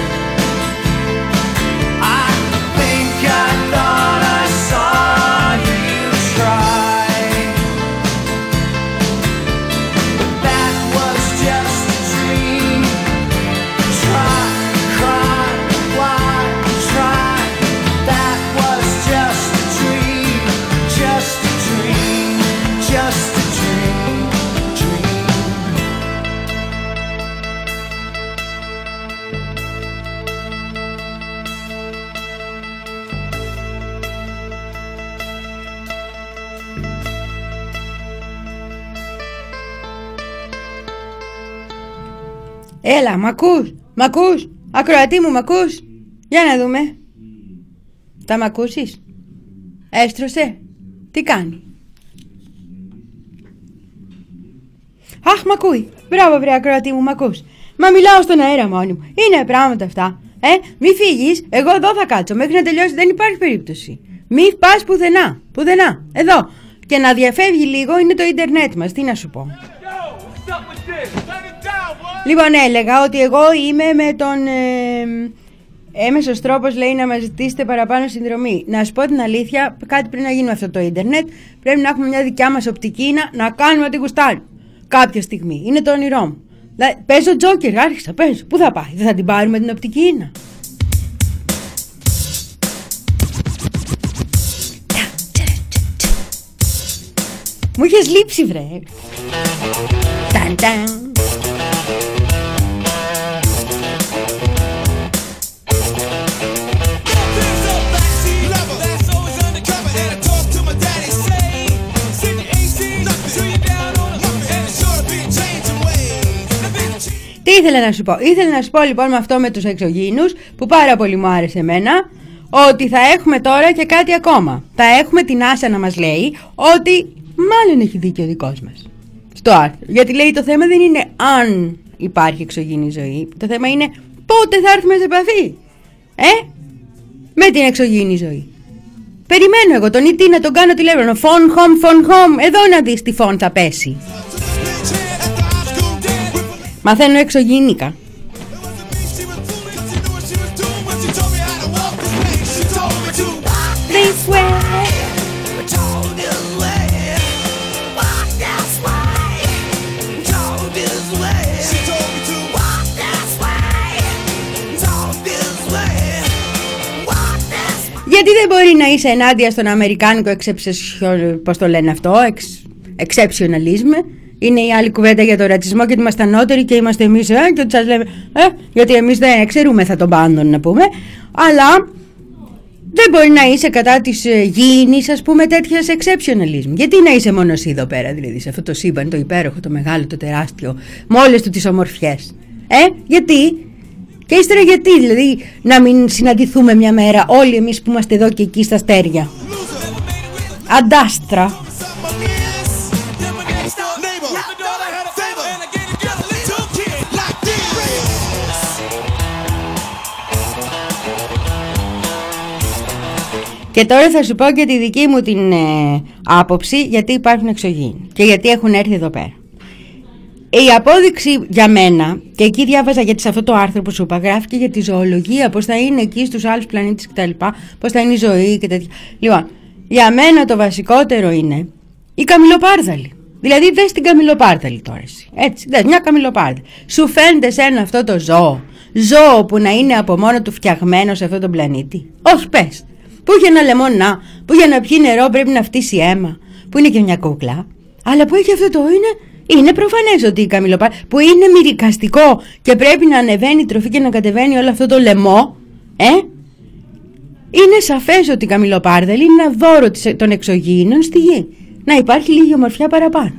G: I think I thought I saw you try. But that was just a dream. Try, cry, why, try. That was just a dream, just a dream, just a dream, dream.
A: Έλα, μ' ακούς, μ' ακούς, ακροατή μου, μ' ακούς. Για να δούμε. Θα μ' ακούσεις? Έστρωσε. Τι κάνει? Αχ, μ' ακούει. Μπράβο, βρε ακροατή μου, μ' ακούς. Μα μιλάω στον αέρα μόνη μου. Είναι πράγματα αυτά. Ε, μη φύγεις. Εγώ εδώ θα κάτσω. Μέχρι να τελειώσει δεν υπάρχει περίπτωση. Μη πας πουθενά. Πουθενά. Εδώ. Και να διαφεύγει λίγο είναι το ίντερνετ μας. Τι να σου πω. Λοιπόν, έλεγα ότι εγώ είμαι με τον ε, έμεσος τρόπος, λέει, να μας ζητήσετε παραπάνω συνδρομή. Να σου πω την αλήθεια, κάτι πρέπει να γίνει με αυτό το ίντερνετ. Πρέπει να έχουμε μια δικιά μας οπτική να, να κάνουμε ό,τι γουστάρει. Κάποια στιγμή. Είναι το όνειρό μου. Δηλαδή, παίζω Τζόκερ, άρχισα, παίζω. Πού θα πάει, δεν θα την πάρουμε την οπτική να. Μου είχες λείψει, βρε. Ταν, ταν.
H: There's a backseat lover that's so
A: ήθελα να σου πω? Ήθελα να σου πω λοιπόν με αυτό με τους εξωγήινους, που πάρα πολύ μου άρεσε εμένα, ότι θα έχουμε τώρα και κάτι ακόμα. Θα έχουμε την NASA να μας λέει ότι μάλλον έχει δίκιο ο δικός μας στο άρθρο. Γιατί λέει το θέμα δεν είναι αν υπάρχει εξωγήινη ζωή, το θέμα είναι πότε θα έρθουμε σε επαφή ε? με την εξωγήινη ζωή. Περιμένω εγώ τον Ι Τι να τον κάνω τηλέφωνο. Phone home, phone home. Εδώ να δεις τι phone θα πέσει. Μαθαίνω εξωγήινικα. This way. Γιατί δεν μπορεί να είσαι ενάντια στον αμερικάνικο exception, πώς το λένε αυτό, exceptionalism. Είναι η άλλη κουβέντα για τον ρατσισμό και ότι είμαστε ανώτεροι και είμαστε εμείς, ε, και ότι σας λέμε, ε, γιατί εμείς δεν ξέρουμε θα τον πάντων να πούμε. Αλλά δεν μπορεί να είσαι κατά της γήινης, ας πούμε, τέτοιας exceptionalism. Γιατί να είσαι μόνο εσύ εδώ πέρα, δηλαδή, σε αυτό το σύμπαν, το υπέροχο, το μεγάλο, το τεράστιο, με όλες του τις ομορφιές. Ε, γιατί... Και ύστερα γιατί, δηλαδή, να μην συναντηθούμε μια μέρα όλοι εμείς που είμαστε εδώ και εκεί στα αστέρια. Αντάστρα. Και τώρα θα σου πω και τη δική μου την ε, άποψη γιατί υπάρχουν εξωγήινοι και γιατί έχουν έρθει εδώ πέρα. Η απόδειξη για μένα, και εκεί διάβαζα γιατί σε αυτό το άρθρο που σου είπα, γράφει και για τη ζωολογία, πώς θα είναι εκεί στους άλλους πλανήτες κτλ. Πώς θα είναι η ζωή και τέτοια. Λοιπόν, για μένα το βασικότερο είναι η καμιλοπάρδαλη. Δηλαδή, δες την καμιλοπάρδαλη τώρα εσύ. Έτσι, δες μια καμιλοπάρδαλη. Σου φαίνεται σένα αυτό το ζώο, ζώο που να είναι από μόνο του φτιαγμένο σε αυτόν τον πλανήτη? Όχι, πες. Που είχε ένα λεμονά, που για να πιει νερό πρέπει να φτύσει αίμα, που είναι και μια κούκλα, αλλά που έχει αυτό το είναι. Είναι προφανές ότι η καμιλοπάρδαλη, που είναι μυρικαστικό και πρέπει να ανεβαίνει η τροφή και να κατεβαίνει όλο αυτό το λαιμό, ε, είναι σαφές ότι η καμιλοπάρδαλη είναι ένα δώρο των εξωγήινων στη γη. Να υπάρχει λίγη ομορφιά παραπάνω.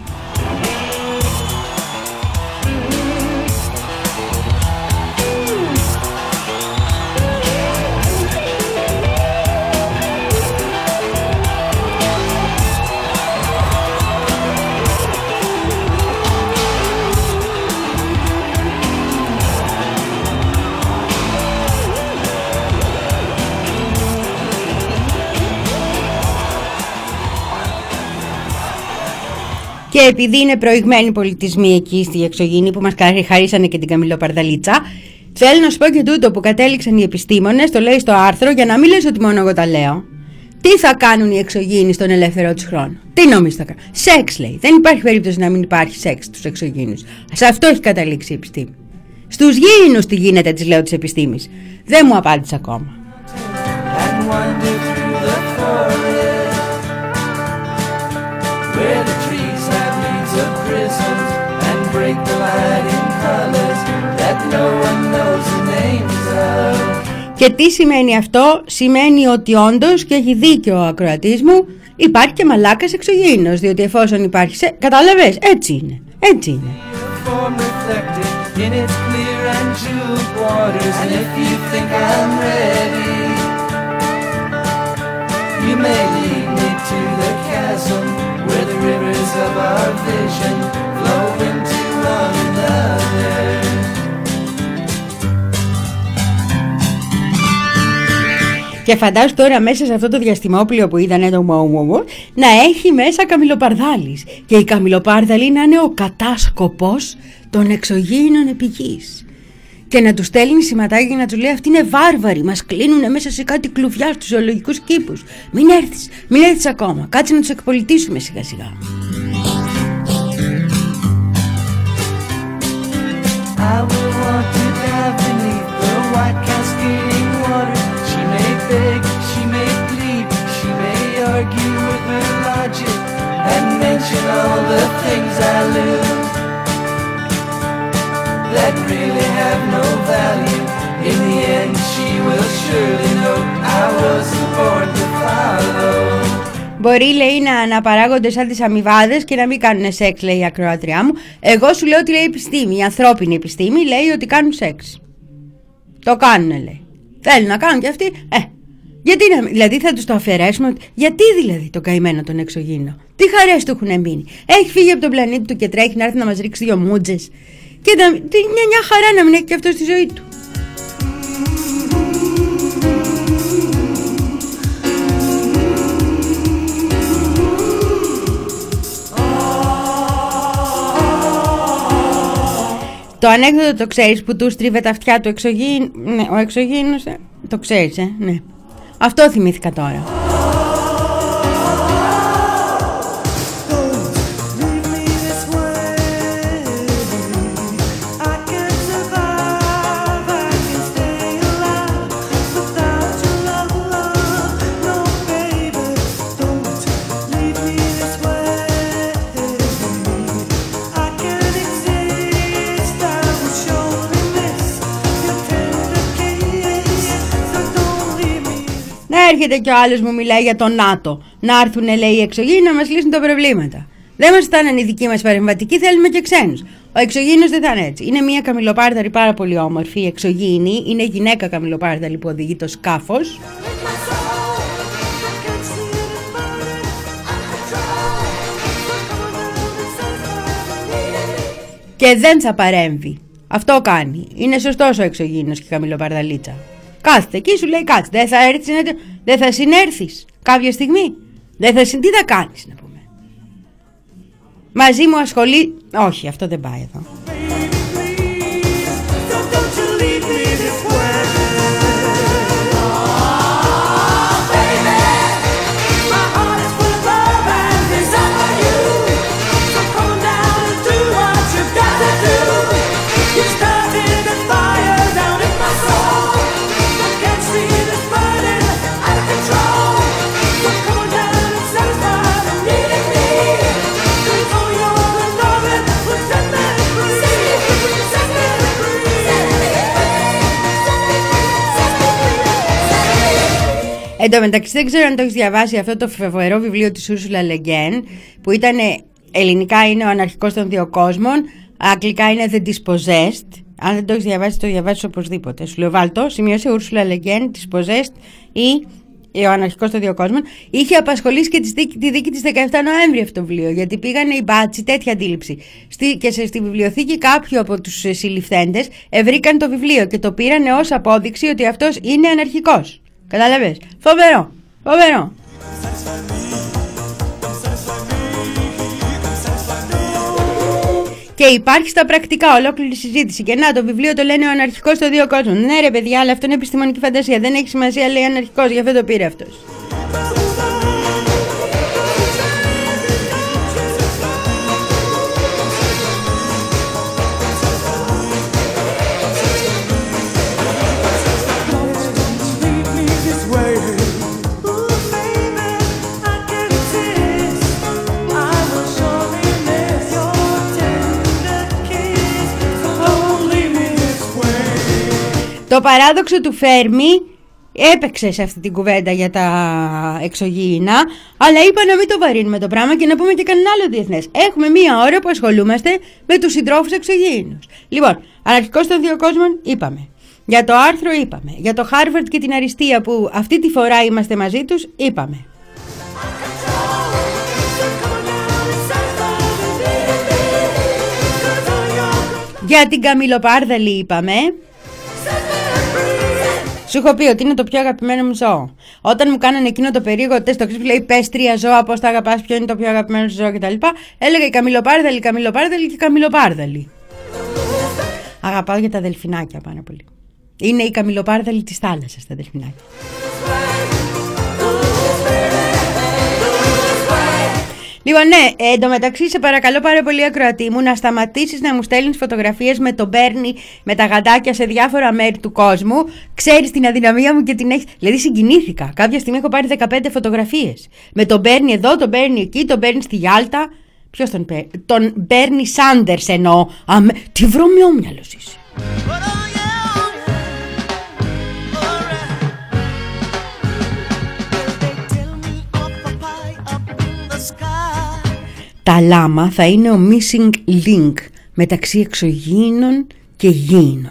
A: Και επειδή είναι προηγμένοι πολιτισμοί εκεί στη εξωγήινη που μας χαρίσανε και την καμιλοπαρδαλίτσα, θέλω να σου πω και τούτο που κατέληξαν οι επιστήμονες, το λέει στο άρθρο, για να μην λες ότι μόνο εγώ τα λέω. Τι θα κάνουν οι εξωγήινοι στον ελεύθερο τους χρόνο? Τι νομίζεις θα κάνουν? Σεξ, λέει. Δεν υπάρχει περίπτωση να μην υπάρχει σεξ στους εξωγήινους. Σε αυτό έχει καταλήξει η επιστήμη. Στους γήινους τι γίνεται, της λέω της επιστήμης. Δεν μου απάντησε ακόμα. Και τι σημαίνει αυτό? Σημαίνει ότι όντως, και έχει δίκιο ο ακροατής μου, υπάρχει και μαλάκας εξωγήινος, διότι εφόσον υπάρχει σε... Κατάλαβες, έτσι είναι, έτσι είναι. Και φαντάσου τώρα μέσα σε αυτό το διαστημόπλιο που είδανε το μουμουμου να έχει μέσα καμιλοπαρδάλης. Και η καμιλοπάρδαλη να είναι ο κατάσκοπος των εξωγήινων επί γης. Και να τους στέλνει σηματάκι και να τους λέει αυτοί είναι βάρβαροι, μας κλείνουνε μέσα σε κάτι κλουβιά στους ζωολογικούς κήπους. Μην έρθεις, μην έρθεις ακόμα, κάτσε να τους εκπολιτήσουμε σιγά σιγά.
G: I will want to dive beneath the white cascading water. She may beg, she may plead, she may argue with her logic and mention all the things I lose that really have no value. In the end she will surely know I wasn't born to follow.
A: Μπορεί, λέει, να αναπαράγονται σαν τις αμοιβάδες και να μην κάνουν σεξ, λέει η ακροάτριά μου. Εγώ σου λέω ότι λέει η επιστήμη, η ανθρώπινη επιστήμη, λέει ότι κάνουν σεξ. Το κάνουν, λέει. Θέλουν να κάνουν κι αυτοί. Ε, γιατί να, δηλαδή θα τους το αφαιρέσουμε. Γιατί δηλαδή το καημένο τον εξωγήινο? Τι χαρές του έχουν μείνει? Έχει φύγει από τον πλανήτη του και τρέχει να έρθει να μας ρίξει δύο μούτζες. Και να, μια, μια χαρά να μην έχει και αυτό στη ζωή του. Το ανέκδοτο το ξέρεις, που του στρίβε τα αυτιά του εξωγήινου? Ναι, ο εξωγήινος, ε, το ξέρεις, ε, ναι. Αυτό θυμήθηκα τώρα. Έρχεται και ο άλλος μου μιλάει για το ΝΑΤΟ. Να έρθουνε, λέει, οι εξωγήινοι να μας λύσουν τα προβλήματα. Δεν μας φτάνανε οι δικοί μας παρεμβατικοί, θέλουμε και ξένους. Ο εξωγήινος δεν θα είναι έτσι. Είναι μια καμιλοπάρδαλη πάρα πολύ όμορφη, η εξωγήινη. Είναι γυναίκα καμιλοπάρδαλη που οδηγεί το σκάφος. Και δεν θα παρέμβει. Αυτό κάνει. Είναι σωστός ο εξωγήινος και η καμιλοπαρδαλίτσα. Κάθεται εκεί, σου λέει κάτσε. Δεν θα έρθεις, δεν θα συνέρθεις κάποια στιγμή? Δεν θα συν... Τι θα κάνεις, να πούμε? Μαζί μου ασχολεί... Όχι, αυτό δεν πάει εδώ. Εν τω μεταξύ, δεν ξέρω αν το έχεις διαβάσει αυτό το φοβερό βιβλίο της Ursula Le Guin, που ήταν ελληνικά είναι Ο Αναρχικός των Δύο Κόσμων, αγγλικά είναι The Dispossessed. Αν δεν το έχεις διαβάσει, το διαβάσεις οπωσδήποτε. Σου λέω βάλτο, σημείωσε Ursula Le Guin, Dispossessed ή Ο Αναρχικός των Δύο Κόσμων. Είχε απασχολήσει και τη δίκη της δεκαεφτά Νοέμβρη αυτό το βιβλίο, γιατί πήγανε οι μπάτσι, τέτοια αντίληψη. Στη, και σε, στη βιβλιοθήκη κάποιου από τους συλληφθέντες βρήκαν το βιβλίο και το πήραν ως απόδειξη ότι αυτός είναι αναρχικός. Κατάλαβες? Φοβερό, φοβερό. Και υπάρχει στα πρακτικά ολόκληρη συζήτηση. Και να, το βιβλίο το λένε Ο Αναρχικός των Δύο Κόσμων. Ναι, ρε παιδιά, αλλά αυτό είναι επιστημονική φαντασία. Δεν έχει σημασία, λέει αναρχικός, γι' αυτό το πήρε αυτός. Το παράδοξο του Φέρμι έπαιξε σε αυτή την κουβέντα για τα εξωγήινα, αλλά είπα να μην το βαρύνουμε το πράγμα και να πούμε και κανένα άλλο διεθνές. Έχουμε μία ώρα που ασχολούμαστε με τους συντρόφους εξωγήινους. Λοιπόν, Αναρχικός των Δύο Κόσμων είπαμε. Για το άρθρο είπαμε. Για το Χάρβαρντ και την αριστεία που αυτή τη φορά είμαστε μαζί τους είπαμε. Για την Καμιλοπάρδαλη είπαμε. Σου έχω πει ότι είναι το πιο αγαπημένο μου ζώο. Όταν μου κάνανε εκείνο το περίεργο τεστ, το ξέρεις, λέει πες τρία ζώα, πώς τα αγαπάς, ποιο είναι το πιο αγαπημένο σου ζώο κτλ. Έλεγα η Καμιλοπάρδαλη, Καμιλοπάρδαλη και Καμιλοπάρδαλη. Αγαπάω για τα δελφινάκια πάρα πολύ. Είναι η Καμιλοπάρδαλη της θάλασσας τα δελφινάκια. Λοιπόν, ναι, εντωμεταξύ σε παρακαλώ πάρα πολύ, ακροατή μου, να σταματήσεις να μου στέλνεις φωτογραφίες με τον Μπέρνι, με τα γαντάκια σε διάφορα μέρη του κόσμου. Ξέρεις την αδυναμία μου και την έχεις. Δηλαδή, συγκινήθηκα. Κάποια στιγμή έχω πάρει δεκαπέντε φωτογραφίες. Με τον Μπέρνι εδώ, τον Μπέρνι εκεί, τον Μπέρνι στη Γιάλτα. Ποιος τον Μπέρνι? Τον Μπέρνι Σάντερς εννοώ. Αμέ... Τι βρωμιόμυαλος είσαι. Τα λάμα θα είναι ο missing link μεταξύ εξωγήινων και γήινων.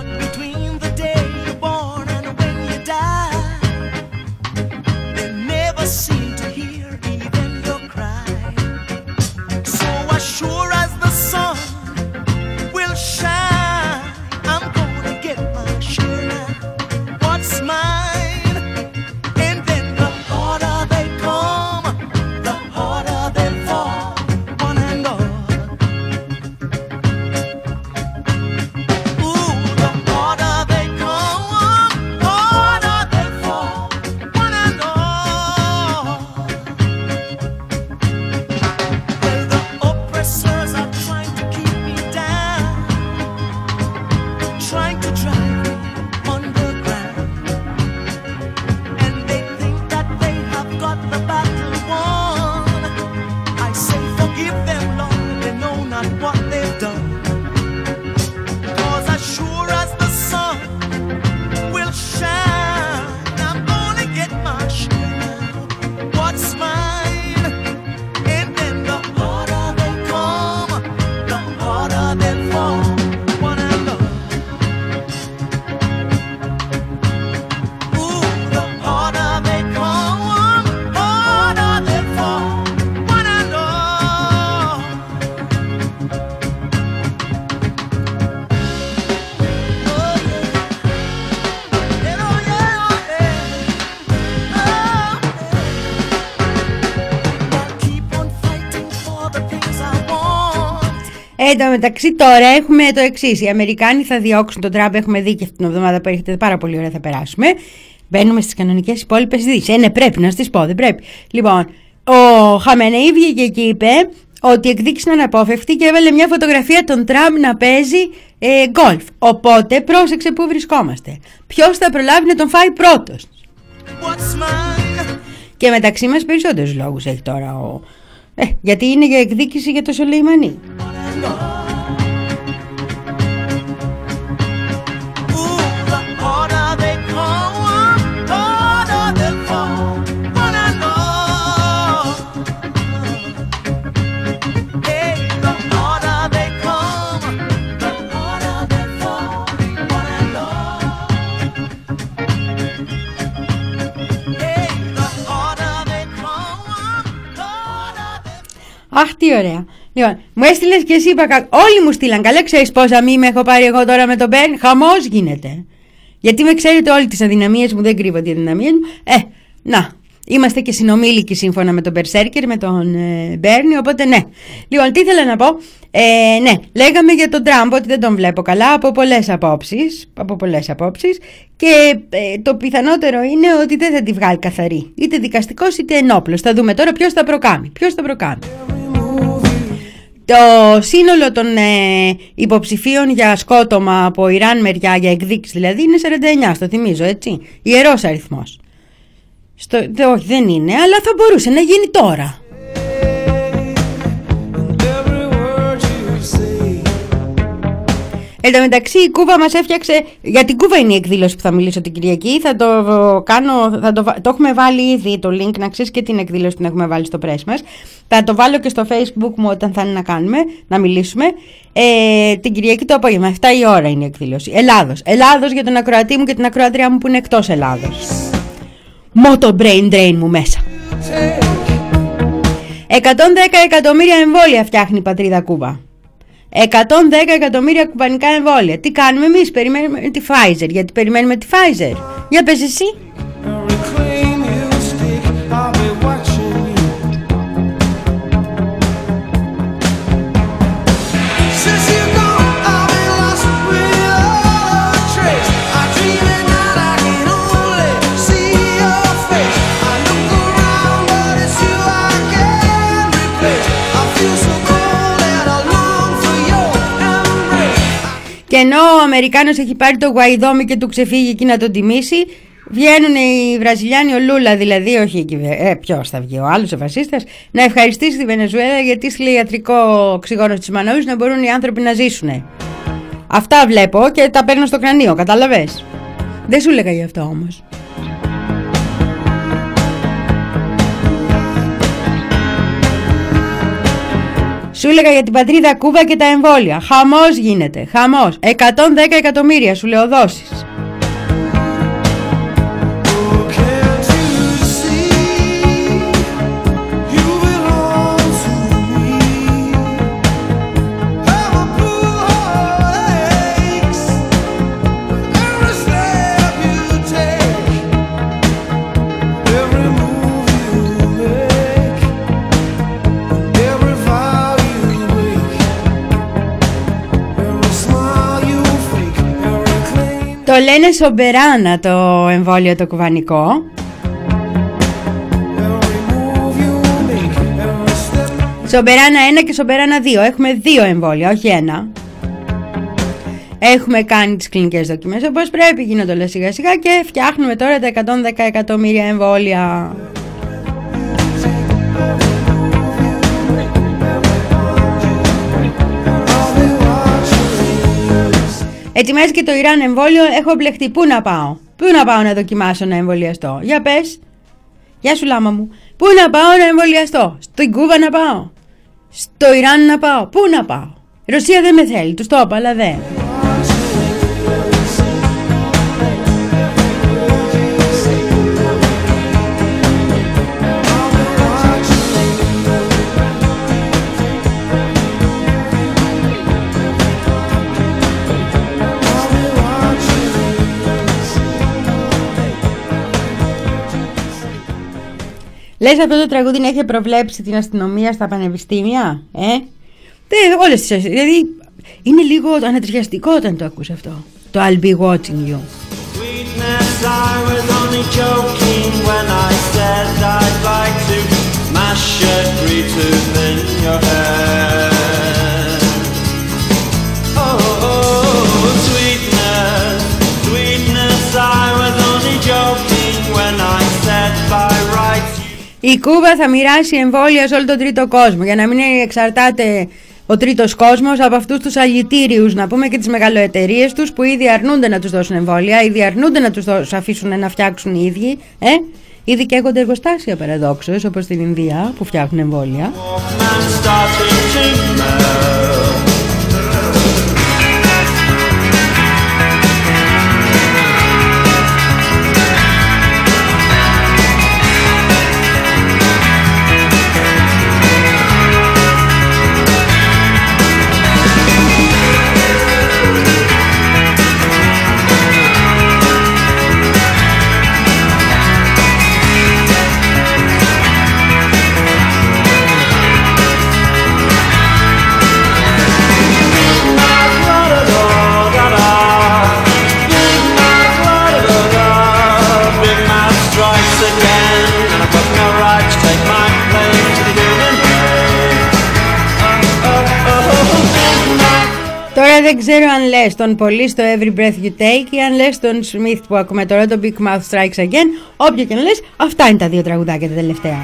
A: Εν τω μεταξύ τώρα έχουμε το εξής. Οι Αμερικάνοι θα διώξουν τον Τραμπ. Έχουμε δει και αυτή την εβδομάδα που έρχεται, πάρα πολύ ωραία θα περάσουμε. Μπαίνουμε στις κανονικές υπόλοιπες ειδήσεις. Ε, ναι, πρέπει να στις πω, δεν πρέπει. Λοιπόν, ο Χαμενεή βγήκε και είπε ότι η εκδίκηση είναι αναπόφευκτη και έβαλε μια φωτογραφία των Τραμπ να παίζει ε, γκολφ. Οπότε πρόσεξε που βρισκόμαστε. Ποιος θα προλάβει να τον φάει πρώτος. Και μεταξύ μας περισσότερους λόγους έχει τώρα ο... Ε, γιατί είναι για εκδίκηση για το Σολεϊμανί. Αχ, τι ωραία. Λοιπόν, μου έστειλες και εσύ, είπα, όλοι μου στείλαν. Καλά, ξέρεις πόσα μη με έχω πάρει εγώ τώρα με τον Μπέρν. Χαμός γίνεται. Γιατί με ξέρετε όλες τις αδυναμίες μου, δεν κρύβω τις αδυναμίες μου. Ε, να, είμαστε και συνομήλικοι σύμφωνα με τον Μπερσέρκερ, με τον ε, Μπέρνι, οπότε ναι. Λοιπόν, τι ήθελα να πω. Ε, ναι, λέγαμε για τον Τραμπ ότι δεν τον βλέπω καλά από πολλές απόψεις. Από πολλές απόψεις. Και ε, το πιθανότερο είναι ότι δεν θα τη βγάλει καθαρή. Είτε δικαστικός είτε ενόπλος. Θα δούμε τώρα ποιος θα προκάνει. Ποιος θα προκάνει. Το σύνολο των ε, υποψηφίων για σκότωμα από Ιράν μεριά, για εκδίκηση δηλαδή, είναι σαράντα εννιά, στο θυμίζω, έτσι. Ιερός αριθμός. Στο, δε, όχι, δεν είναι, αλλά θα μπορούσε να γίνει τώρα. Εν τω μεταξύ η Κούβα μας έφτιαξε, για την Κούβα είναι η εκδήλωση που θα μιλήσω την Κυριακή, θα το κάνω, θα το, το έχουμε βάλει ήδη το link, να ξέρεις και την εκδήλωση που την έχουμε βάλει στο press μας. Θα το βάλω και στο Facebook μου όταν θα είναι να κάνουμε, να μιλήσουμε. Ε, την Κυριακή το απόγευμα, εφτά η ώρα είναι η εκδήλωση. Ελλάδος, Ελλάδος για τον ακροατή μου και την ακροατριά μου που είναι εκτός Ελλάδος. Μότο brain drain μου μέσα. εκατόν δέκα εκατομμύρια εμβόλια φτιάχνει η πατρίδα Κούβα. εκατόν δέκα εκατομμύρια κουβανικά εμβόλια. Τι κάνουμε εμείς? Περιμένουμε τη Pfizer. Γιατί περιμένουμε τη Pfizer? Για πες εσύ. Και ενώ ο Αμερικάνος έχει πάρει το Γουαϊδόμι και του ξεφύγει εκεί να τον τιμήσει, βγαίνουν οι Βραζιλιάνοι, ο Λούλα δηλαδή, όχι η κυβέρνηση, ε, ποιος θα βγει, ο άλλος ο φασίστας, να ευχαριστήσει τη Βενεζουέλα γιατί στείλε ιατρικό οξυγόνο στις Μανώλους να μπορούν οι άνθρωποι να ζήσουν. Αυτά βλέπω και τα παίρνω στο κρανίο, κατάλαβες. Δεν σου έλεγα γι' αυτό όμως. Σου έλεγα για την πατρίδα Κούβα και τα εμβόλια. Χαμός γίνεται, χαμός. εκατόν δέκα εκατομμύρια σου λέω δώσεις. Το λένε Σομπεράνα το εμβόλιο το κουβανικό. Σομπεράνα ένα και Σομπεράνα δύο. Έχουμε δύο εμβόλια, όχι ένα. Έχουμε κάνει τις κλινικές δοκιμές όπως πρέπει, γίνονται όλα σιγά σιγά και φτιάχνουμε τώρα τα εκατόν δέκα εκατομμύρια εμβόλια. Ετοιμάζει και το Ιράν εμβόλιο, έχω μπλεχτεί. Πού να πάω, πού να πάω να δοκιμάσω να εμβολιαστώ? Για πες. Γεια σου λάμα μου. Πού να πάω να εμβολιαστώ? Στην Κούβα να πάω? Στο Ιράν να πάω? Πού να πάω? Η Ρωσία δεν με θέλει, τους το είπα, αλλά δεν. Λες αυτό το τραγούδι να έχει προβλέψει την αστυνομία στα πανεπιστήμια, ε? Τε, όλες τις, δηλαδή είναι λίγο ανατριχιαστικό όταν το ακούς αυτό. Το I'll be watching you.
H: Sweetness, I was only joking when I said I'd like to mash a tree tooth in your head. Oh, oh, oh, sweetness, sweetness, I was only joking when I said by rights.
A: Η Κούβα θα μοιράσει εμβόλια σε όλο τον τρίτο κόσμο για να μην εξαρτάται ο τρίτος κόσμος από αυτούς τους αλητήριους, να πούμε, και τις μεγαλοεταιρείες τους που ήδη αρνούνται να τους δώσουν εμβόλια, ήδη αρνούνται να τους δώσουν, αφήσουν να φτιάξουν οι ίδιοι. Ε? Ήδη και έχονται εργοστάσια παραδόξως όπως στην Ινδία που φτιάχνουν εμβόλια. Τώρα δεν ξέρω αν λες τον πολύ στο Every Breath You Take ή αν λες τον Smith που ακούμε τώρα, το Big Mouth Strikes Again. Όποιο και να λες, αυτά είναι τα δύο τραγουδάκια τα τελευταία.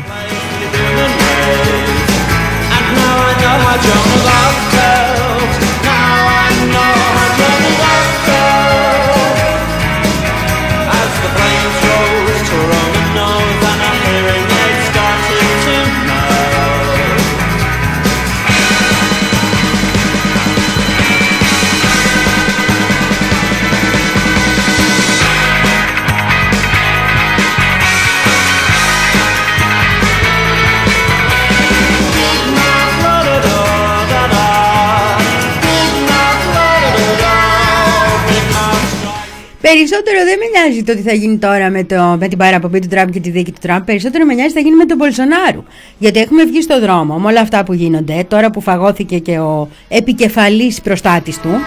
A: Περισσότερο δεν με νοιάζει το τι θα γίνει τώρα με, το, με την παραπομπή του Τραμπ και τη δίκη του Τραμπ. Περισσότερο με νοιάζει τι θα γίνει με τον Μπολσονάρου. Γιατί έχουμε βγει στο δρόμο με όλα αυτά που γίνονται, τώρα που φαγώθηκε και ο επικεφαλής προστάτης του.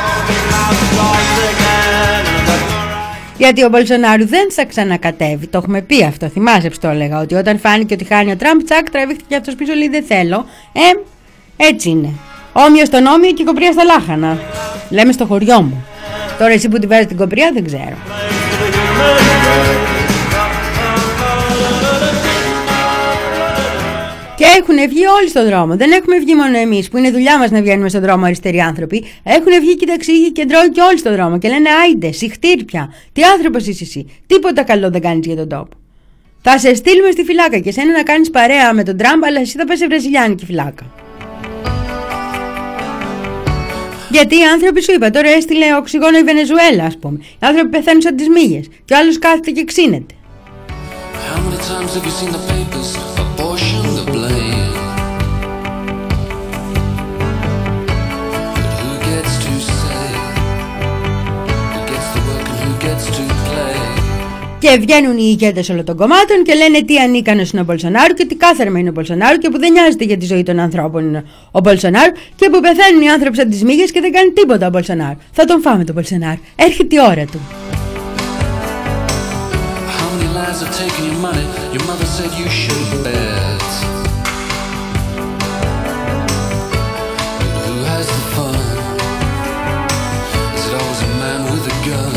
A: Γιατί ο Μπολσονάρου δεν θα ξανακατεύει. Το έχουμε πει αυτό. Θυμάσαι που το έλεγα. Ότι όταν φάνηκε ότι χάνει ο Τραμπ, τσακ, τραβήχτηκε αυτός πίσω, λέει δεν θέλω. Ε, έτσι είναι. Όμοιο στον όμοιο και κοπρία στα λάχανα. Λέμε στο χωριό μου. Τώρα εσύ που τη βάζεις την κοπριά δεν ξέρω. Και έχουν βγει όλοι στον δρόμο. Δεν έχουμε βγει μόνο εμείς που είναι δουλειά μας να βγαίνουμε στον δρόμο αριστεροί άνθρωποι. Έχουν βγει και ταξίγοι και ντρόοι και όλοι στον δρόμο. Και λένε άιντε, συχτήρ πια. Τι άνθρωπος είσαι εσύ. Τίποτα καλό δεν κάνεις για τον τόπο. Θα σε στείλουμε στη φυλάκα και σένα να κάνεις παρέα με τον Τραμπ, αλλά εσύ θα πας σε βραζιλιάνικη φυλάκα. Γιατί οι άνθρωποι, σου είπα, τώρα έστειλε οξυγόνο η Βενεζουέλα, ας πούμε. Οι άνθρωποι πεθαίνουν σαν τις μύγες. Και ο άλλος κάθεται και ξύνεται.
I: How many times have you seen the papers? Abortion the blame. But who gets to say? Who gets to work and who gets to play?
A: Και βγαίνουν οι ηγέτες όλων των κομμάτων και λένε τι ανίκανος είναι ο Μπολσονάρου και τι κάθαρμα είναι ο Μπολσονάρου και που δεν νοιάζεται για τη ζωή των ανθρώπων είναι ο Μπολσονάρου και που πεθαίνουν οι άνθρωποι σαν τις μύγες και δεν κάνει τίποτα ο Μπολσονάρου. Θα τον φάμε τον Μπολσονάρου. Έρχεται η ώρα του.
I: How many lies have taken your money? Your mother said you shouldn't bet. But who has the fun? Is it always a man with a gun?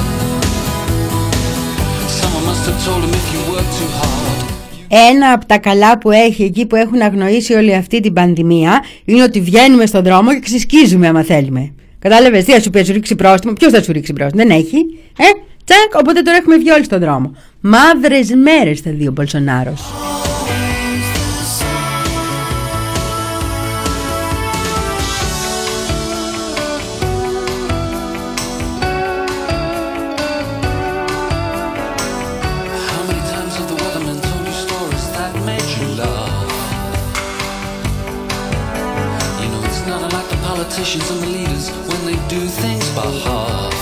I: Someone must have told him if you work too hard.
A: Ένα από τα καλά που έχει εκεί που έχουν αγνοήσει όλη αυτή την πανδημία είναι ότι βγαίνουμε στον δρόμο και ξεσκίζουμε άμα θέλουμε. Κατάλαβες, τι θα σου πει, θα σου ρίξει πρόστιμο? Ποιος θα σου ρίξει πρόστιμο? Δεν έχει. Ε, τσακ, οπότε τώρα έχουμε βγει όλοι στον δρόμο. Μαύρες μέρες θα δει ο Μπολσονάρος.
I: Politicians and the leaders when they do things by half.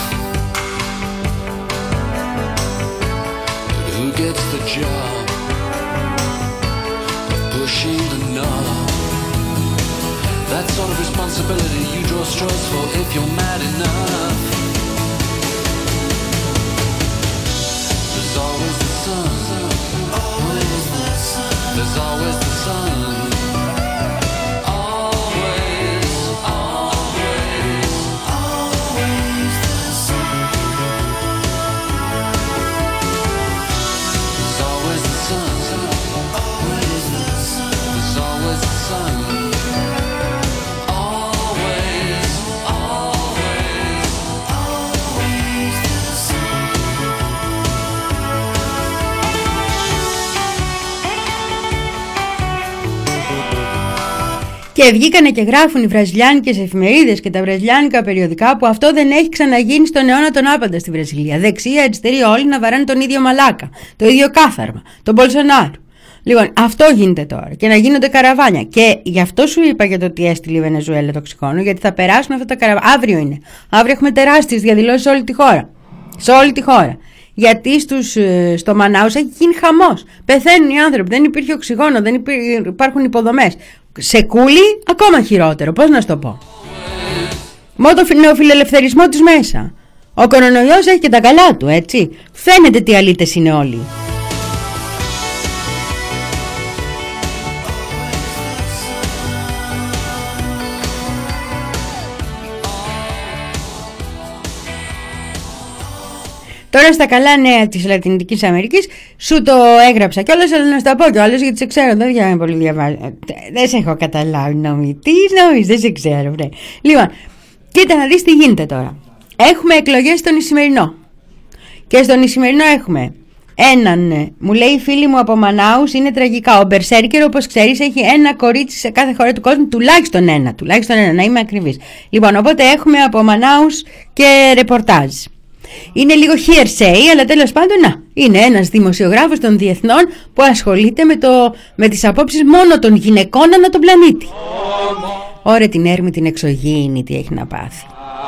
I: But who gets the job of pushing the knob? That sort of responsibility you draw straws for if you're mad enough. There's always the sun. Always the sun. There's always the sun.
A: Και βγήκανε και γράφουν οι βραζιλιάνικες εφημερίδες και τα βραζιλιάνικα περιοδικά που αυτό δεν έχει ξαναγίνει στον αιώνα τον άπαντα στη Βραζιλία. Δεξιά, αριστερή, όλοι να βαράνε τον ίδιο μαλάκα, το ίδιο κάθαρμα, τον Μπολσονάρου. Λοιπόν, αυτό γίνεται τώρα και να γίνονται καραβάνια. Και γι' αυτό σου είπα για το ότι έστειλε η Βενεζουέλα το οξυγόνο, γιατί θα περάσουν αυτά τα καραβάνια. Αύριο είναι. Αύριο έχουμε τεράστιες διαδηλώσεις σε όλη τη χώρα. Σε όλη τη χώρα. Γιατί στους, στο Μανάους έχει γίνει χαμός. Πεθαίνουν οι άνθρωποι, δεν υπήρχε οξυγόνο, δεν υπήρχε, υπάρχουν υποδομές. Σε κούλι ακόμα χειρότερο, πώς να σου το πω. Μόνο το νεοφιλελευθερισμό της μέσα. Ο κορονοϊός έχει και τα καλά του, έτσι. Φαίνεται τι αλήτες είναι όλοι. Τώρα στα καλά νέα της Λατινικής Αμερικής σου το έγραψα κιόλας, αλλά να σου τα πω κιόλας γιατί σε ξέρω, δεν διάβασα πολύ διαβάζω. Δεν σε έχω καταλάβει, νομίζεις. Τι νομίζεις, δεν σε ξέρω, βρε. Λοιπόν, κοίτα να δεις τι γίνεται τώρα. Έχουμε εκλογές στον Ισημερινό. Και στον Ισημερινό έχουμε έναν, μου λέει η φίλη μου από Μανάους, είναι τραγικά. Ο Μπερσέρκερ, όπως ξέρεις, έχει ένα κορίτσι σε κάθε χώρα του κόσμου, τουλάχιστον ένα, τουλάχιστον ένα, να είμαι ακριβής. Λοιπόν, οπότε έχουμε από Μανάους και ρεπορτάζ. Είναι λίγο hearsay, αλλά τέλος πάντων να, είναι ένας δημοσιογράφος των διεθνών που ασχολείται με, το, με τις απόψεις μόνο των γυναικών ανά τον πλανήτη. Ωραία την έρμη την εξωγήινη τι έχει να πάθει.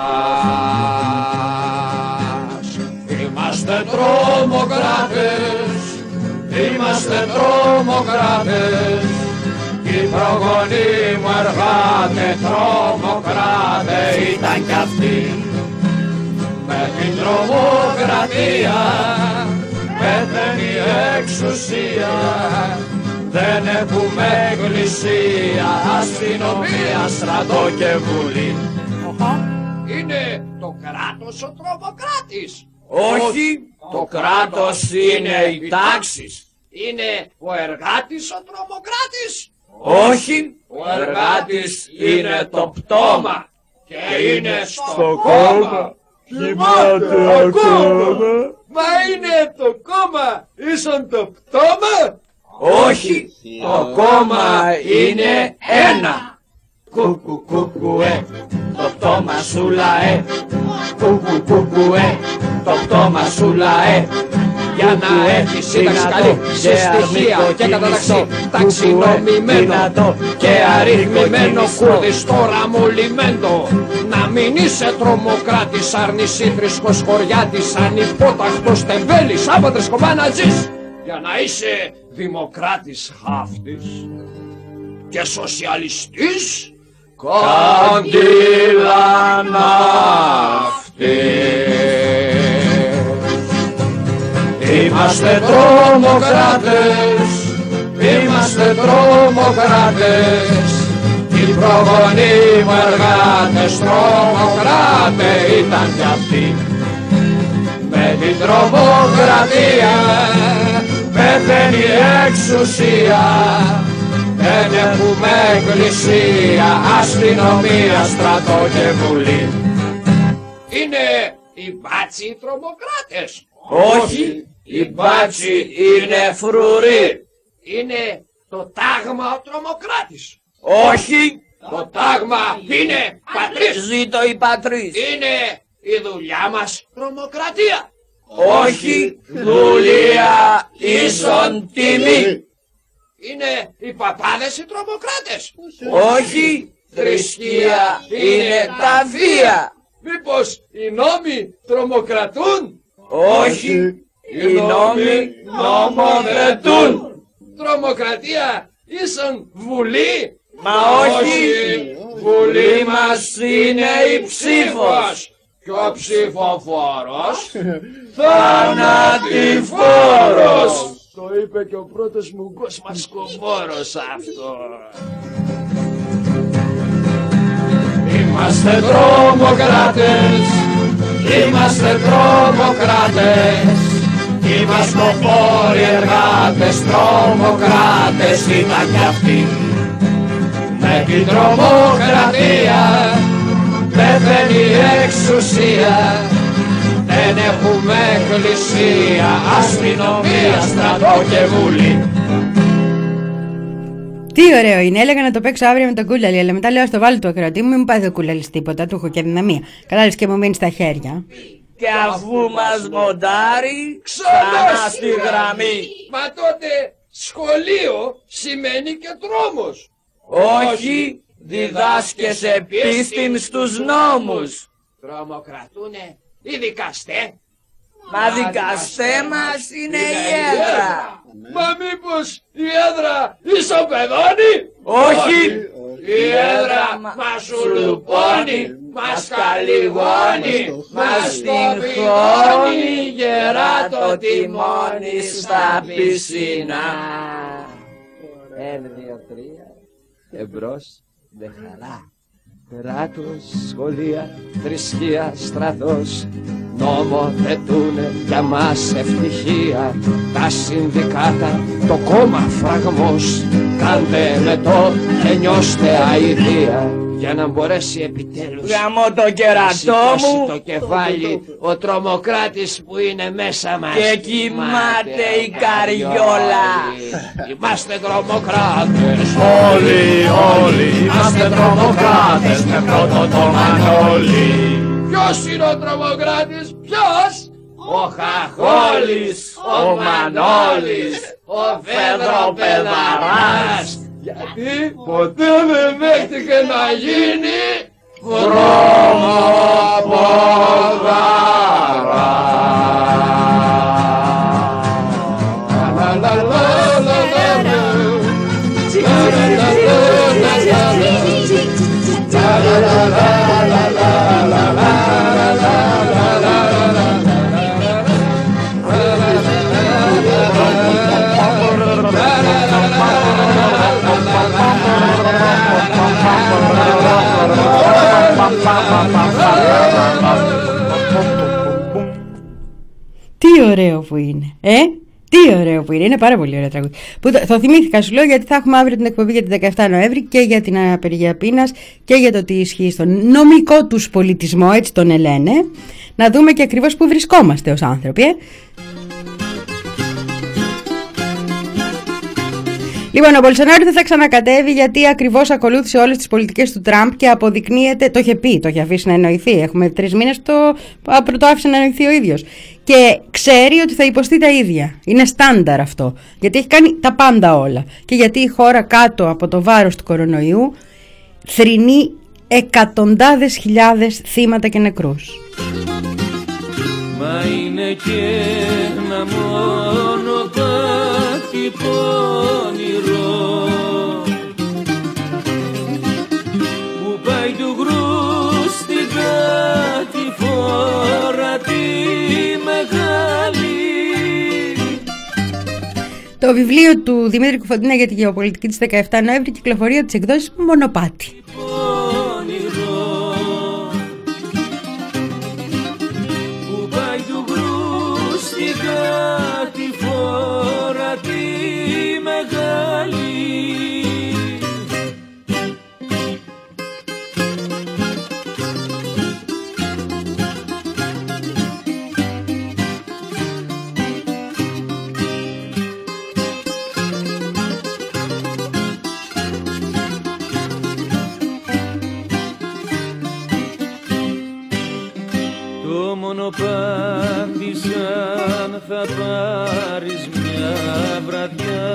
J: Είμαστε τρομοκράτες, είμαστε τρομοκράτες, οι προγονείς μου εργάτες τρομοκράτες ήταν κι αυτοί. Με την τρομοκρατία πεθαίνει η εξουσία, δεν έχουμε εκκλησία, αστυνομία, στρατό και βουλή. Είναι το κράτος ο τρομοκράτης. Όχι, το κράτος είναι οι τάξεις. Είναι ο εργάτης ο τρομοκράτης. Όχι, ο εργάτης είναι το πτώμα και είναι στο κόμμα. Κοιμάται ακόμα. Μα είναι το κόμμα ίσον το πτώμα. Όχι, το κόμμα είναι ένα. Κουκου κουκουέ, το το πτώμα σου λαέ. Κουκου κουκουέ, το πτώμα σου λαέ. Για να έχεις σύνταξη καλή σε στοιχεία και καταταξή ταξινομημένο και αριθμημένο κούδις τώρα μολυμένο. Να μην είσαι τρομοκράτης, αρνησίτρισκος χωριάτης, ανυπόταχτος τεμπέλης, άπατρες κομπάνατζης. Για να είσαι δημοκράτης χάφτης και σοσιαλιστής καντήλα ναύτης. Είμαστε τρομοκράτες, είμαστε τρομοκράτες, οι προγονείς μου εργάτες τρομοκράτες ήταν κι αυτοί. Με την τρομοκρατία πεθαίνει η εξουσία, δεν έχουμε εκκλησία, αστυνομία, στρατό και βουλή. Είναι οι μπάτσοι οι τρομοκράτες. Όχι, οι μπάτσοι είναι φρουροί. Είναι το τάγμα ο τρομοκράτης. Όχι, το τάγμα είναι πατρίς. Ζήτω η πατρίς. Είναι η δουλειά μας τρομοκρατία. Όχι, δουλεία ίσον τιμή. Είναι οι παπάδες οι τρομοκράτες. Όχι, θρησκεία είναι τα βία. Μήπως οι νόμοι τρομοκρατούν. Όχι, οι νόμοι νομοθετούν. Τρομοκρατία ίσον βουλή. Μα όχι, βουλή μας είναι η ψήφος. Και ο ψηφοφόρος θανατηφόρος. Το είπε και ο πρώτος μουγκός μασκοφόρος αυτό. Είμαστε τρομοκράτες, είμαστε τρομοκράτες, είμαστε οφόροι εργάτες, τρομοκράτες ήταν κι αυτοί. Με την τρομοκρατία πεθαίνει η εξουσία, δεν έχουμε εκκλησία, αστυνομία, στρατό και βουλή.
A: Τι ωραίο είναι, έλεγα να το παίξω αύριο με τον Κούλαλη, αλλά μετά λέω στο βάλω του ακροατή μου, μην πάει ο Κούλαλης τίποτα, του έχω και δυναμία. Κατάλαβες και μου μείνει στα χέρια.
J: Και αφού μας μοντάρει, ξανά στη γραμμή. Μα τότε σχολείο σημαίνει και τρόμος. Όχι, διδάσκεσαι πίστην στους νόμους. Τρομοκρατούνε οι δικαστές. Μα δικαστέ μας είναι η έδρα. Μα μήπως η έδρα ισοπεδώνει. Όχι, η έδρα μας σουλουπώνει, μας καλυγώνει, μας τυχώνει γερά το τιμόνι στα πισίνα. Ένα, δύο, τρία, εμπρός, δε χαρά. Κράτος, σχολεία, θρησκεία, στρατός νομοθετούνε για μας ευτυχία. Τα συνδικάτα, το κόμμα φραγμός, κάντε με το και νιώστε αηδία. Για να μπορέσει επιτέλους γαμώ το κερατό μου το κεφάλι ο τρομοκράτης που είναι μέσα μας και κοιμάται η καριόλα. Είμαστε τρομοκράτες όλοι, όλοι είμαστε τρομοκράτες με πρώτο το Μανώλη. Ποιος είναι ο τρομοκράτης, ποιος? Ο Χαχόλης, ο Μανώλης, ο Φέδρο Πεδαράς. Γιατί ποτέ δεν δέχτηκε να γίνει
A: Τι ωραίο που είναι, ε! Τι ωραίο που είναι, είναι πάρα πολύ ωραίο τραγούδι. Που το, το θυμήθηκα, σου λέω, γιατί θα έχουμε αύριο την εκπομπή για την δεκαεφτά Νοέμβρη και για την απεργία πείνας και για το τι ισχύει στον νομικό τους πολιτισμό, έτσι τον ελένε. Να δούμε και ακριβώς που βρισκόμαστε ως άνθρωποι, ε. Λοιπόν, ο Μπολσονάρο δεν θα ξανακατέβει γιατί ακριβώς ακολούθησε όλες τις πολιτικές του Τραμπ και αποδεικνύεται, το είχε πει, το είχε αφήσει να εννοηθεί. Έχουμε τρεις μήνες το, το άφησε να εννοηθεί ο ίδιος. Και ξέρει ότι θα υποστεί τα ίδια. Είναι στάνταρ αυτό. Γιατί έχει κάνει τα πάντα όλα. Και γιατί η χώρα κάτω από το βάρος του κορονοϊού θρηνεί εκατοντάδες χιλιάδες θύματα και νεκρούς.
K: Μα είναι και ένα μονοπάτι πόνιρο που πάει του γρου στην κατηφόρα τη μεγάλη.
A: Το βιβλίο του Δημήτρη Κουφοντίνα για τη γεωπολιτική της δεκαεφτά Νοέμβρη κυκλοφορεί από τις εκδόσεις Μονοπάτι.
K: Μονοπάτι σαν θα πάρεις μια βραδιά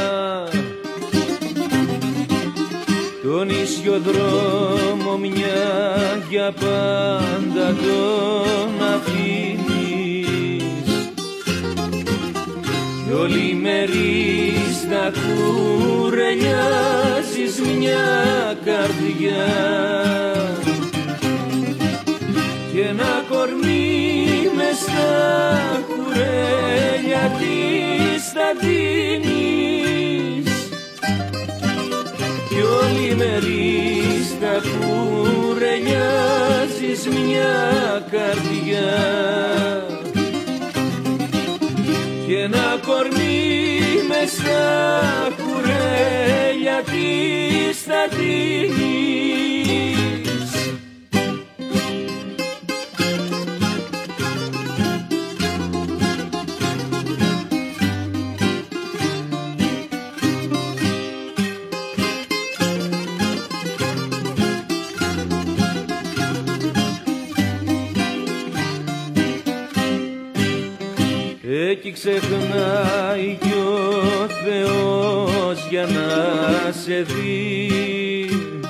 K: τον ισιοδρόμο μια για πάντα τον αφήνεις κι όλη μερής θα κουρελιάζεις μια καρδιά και ένα κορμί μες στα κουρέλια της θα δίνεις κι όλη μερής θα κουρελιάζεις μια καρδιά και ένα κορμί μες στα κουρέλια της θα δίνεις. Εκεί ξεχνάει κι ο Θεός για να σε δει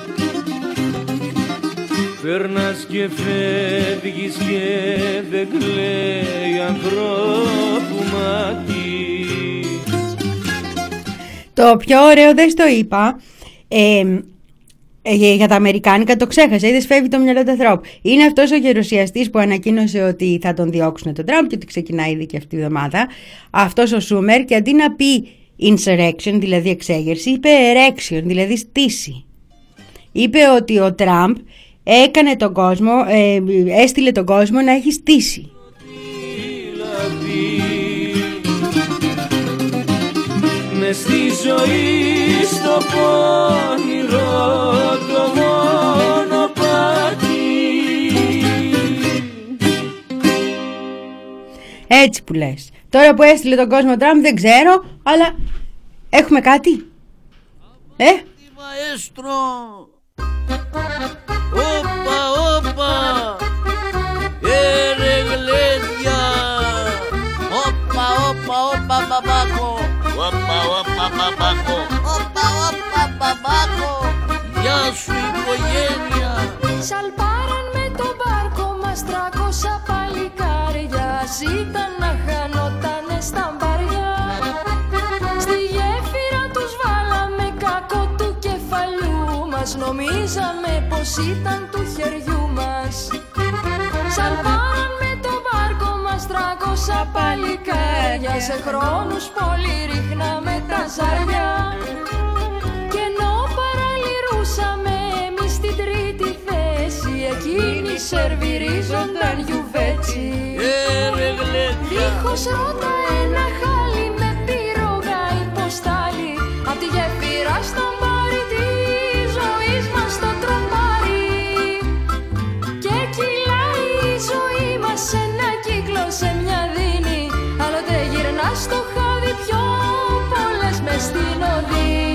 K: περνάς και φεύγεις και δεν κλαίει ανθρώπου μάτι.
A: Το πιο ωραίο δεν στο είπα ε, Ε, για τα αμερικάνικα το ξέχασα, είδες, φεύγει το μυαλό του ανθρώπου. Είναι αυτός ο γερουσιαστής που ανακοίνωσε ότι θα τον διώξουν τον Τραμπ και ότι ξεκινάει ήδη και αυτή τη βδομάδα. Αυτός ο Σούμερ, και αντί να πει insurrection, δηλαδή εξέγερση, είπε erection, δηλαδή στήση. Είπε ότι ο Τραμπ έκανε τον κόσμο, ε, έστειλε τον κόσμο να έχει στήση.
K: Μες στη ζωή στο πόνιρο το μονοπάτι.
A: Έτσι που λες. Τώρα που έστειλε τον κόσμο Τραμπ δεν ξέρω, αλλά έχουμε κάτι. Ε?
L: Μαέστρο. Όπα, όπα. Έρε γλέντια. Όπα, όπα, όπα, μπαμπάκο. Όπα, όπα, μπαμπάκο. Όπα, όπα, μπαμπάκο. Γεια σου οικογένεια.
E: Σαλπάραν με το μπάρκο μας τρακόσια παλικάρια. Ζήταν να χανότανε στα μπαριά. Στη γέφυρα τους βάλαμε κακό του κεφαλιού μας. Νομίζαμε πως ήταν του χεριού μας. Σαλπάραν με το μπάρκο μας τρακόσια παλικάρια. Σε χρόνους πολύ ρίχναμε τα ζαριά. Και ενώ παραλυρούσαμε εμείς την τρίτη θέση, εκείνοι σερβιρίζονταν γιουβέτσι. Δίχως ρότα ένα χάλι με πυρογά υποστάλει. Απ' τη γέφυρα στο μπάρι της ζωής μας το τρομπάρι. Και κυλάει η ζωή μας σε ένα κύκλο, σε μια δίνη. Άλλοτε γυρνά στο χάδι, πιο πολλές μες στην οδή.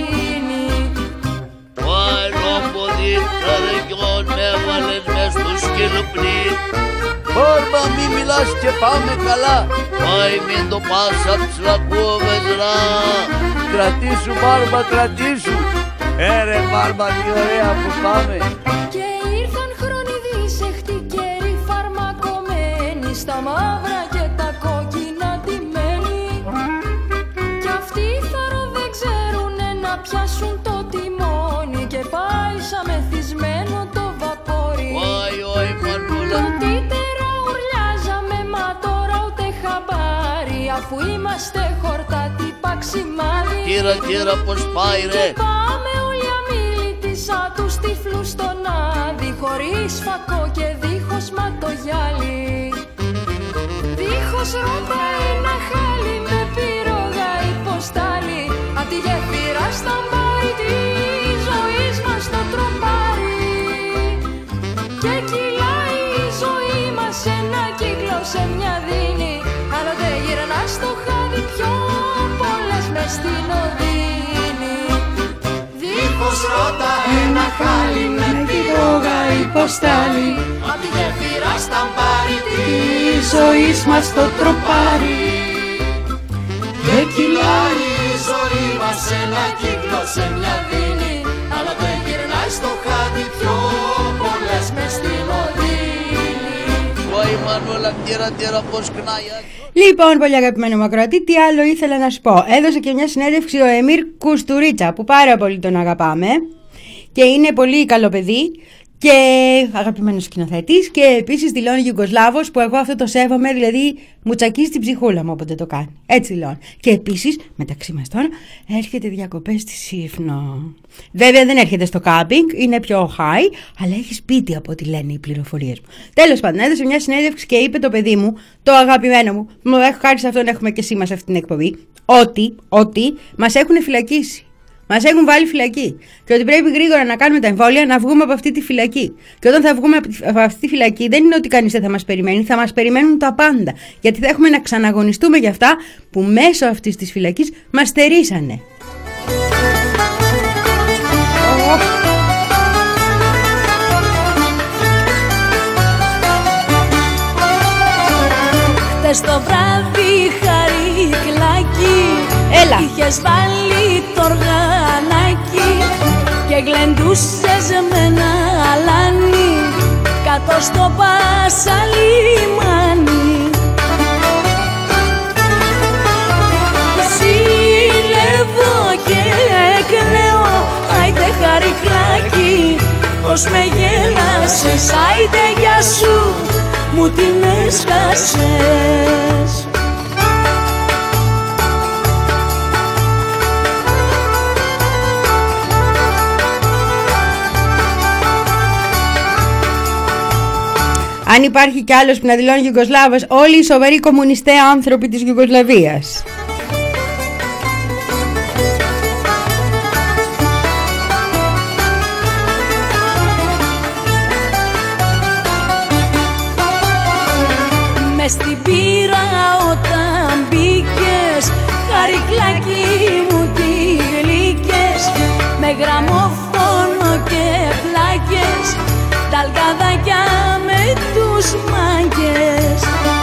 L: στο σκυλοπνί. Μπάρμπα μη μιλάς και πάμε καλά, πάει μην το πας απ' ψλακούβεδρα.
J: Κρατήσου Μπάρμπα, κρατήσου. Έρε Μπάρμπα, τι ωραία που πάμε.
B: Και ήρθαν χρόνοι δίσεχτοι καιροί φαρμακομένοι, στα μαύρα και τα κόκκινα ντυμένοι. Κι αυτοί θαρώ δεν ξέρουνε να πιάσουν το τιμόνι, και πάει σαν μεθυσμένο το βαπόρι.
L: Πάει ο Ιμανούλα.
B: Τίτερα ουρλιάζαμε, μα τώρα ούτε χαμπάρι, αφού είμαστε χορτάτοι παξιμάδι.
L: Κύρα, κύρα, πως πάει ρε.
B: Και πάμε όλοι αμίλητοι σαν τους τυφλούς στον άδει, χωρίς φακό και δίχως ματογιάλι. Δίχως ρόμπα ένα χάλι, με πυρόγα υποστάλει, απ' τη γέφυρα στα μπάρι της ζωής μας το τροπάρι. Και κυλάει η ζωή μας ένα κύκλο σε μια δίνη, άλλοτε γυρνά στο χάδι, πιο πολλές μες στην οδύνη. Δίχως ρότα ένα χάλι, με πυρόγα υποστάλει, απ' τη γέφυρα στα μπάρι της ζωής μας το τροπάρι. Και κυλάει η ζωή μας ένα κύκλο σε μια δίνη, άλλοτε γυρνάει στο χάδι, πιο πολλές μες στην οδύνη.
L: Πάει Μανούλα, κύρα, κύρα, πως κνάει.
A: Λοιπόν, πολύ αγαπημένο μου ακροατή, τι άλλο ήθελα να σου πω. Έδωσε και μια συνέντευξη ο Εμίρ Κουστουρίτσα, που πάρα πολύ τον αγαπάμε και είναι πολύ καλό παιδί και αγαπημένος σκηνοθέτης, και επίσης δηλώνει Γιουγκοσλάβος, που εγώ αυτό το σέβομαι, δηλαδή μου τσακίζει την ψυχούλα μου όποτε το κάνει. Έτσι δηλώνει. Και επίσης, μεταξύ μας τώρα, έρχεται διακοπές στη Σύφνο. Βέβαια δεν έρχεται στο κάμπινγκ, είναι πιο high, αλλά έχει σπίτι από ό,τι λένε οι πληροφορίες μου. Τέλος πάντων, έδωσε μια συνέντευξη και είπε το παιδί μου, το αγαπημένο μου, μου έχω χάρη σε αυτόν, έχουμε και εσύ μας αυτή την εκπομπή, ότι, ότι μας έχουν φυλακίσει. Μας έχουν βάλει φυλακή. Και ότι πρέπει γρήγορα να κάνουμε τα εμβόλια, να βγούμε από αυτή τη φυλακή. Και όταν θα βγούμε από αυτή τη φυλακή, δεν είναι ότι κανείς δεν θα μας περιμένει, θα μας περιμένουν τα πάντα. Γιατί θα έχουμε να ξαναγωνιστούμε για αυτά που μέσω αυτής της φυλακής μας στερήσανε.
B: Χτες το βράδυ Χαρικλάκι,
A: έλα,
B: είχες βάλει το οργανάκι και γλεντούσες με ένα αλάνι κάτω στο Πασαλιμάνι. Ζήλευω και κλαίω, άιντε Χαρικλάκι, πως με γέλασες, άιντε γεια σου, μου την έσκασες.
A: Αν υπάρχει κι άλλος που να δηλώνει Γιουγκοσλάβος, όλοι οι σοβαροί κομμουνιστέ άνθρωποι της Γιουγκοσλαβίας.
B: Μες στην πύρα όταν μπήκες, Χαρικλάκι μου τι γλύκες, με γραμμόφωνο και πλάκες, τα αλγαδάκια με τους μάγκες.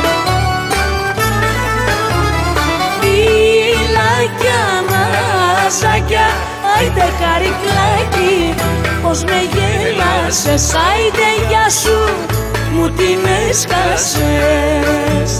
B: Φυλάκια, μαραζάκια, άιντε Χαρικλάκι, πως με γέλασες, άιντε γεια σου, μου την έσκασες.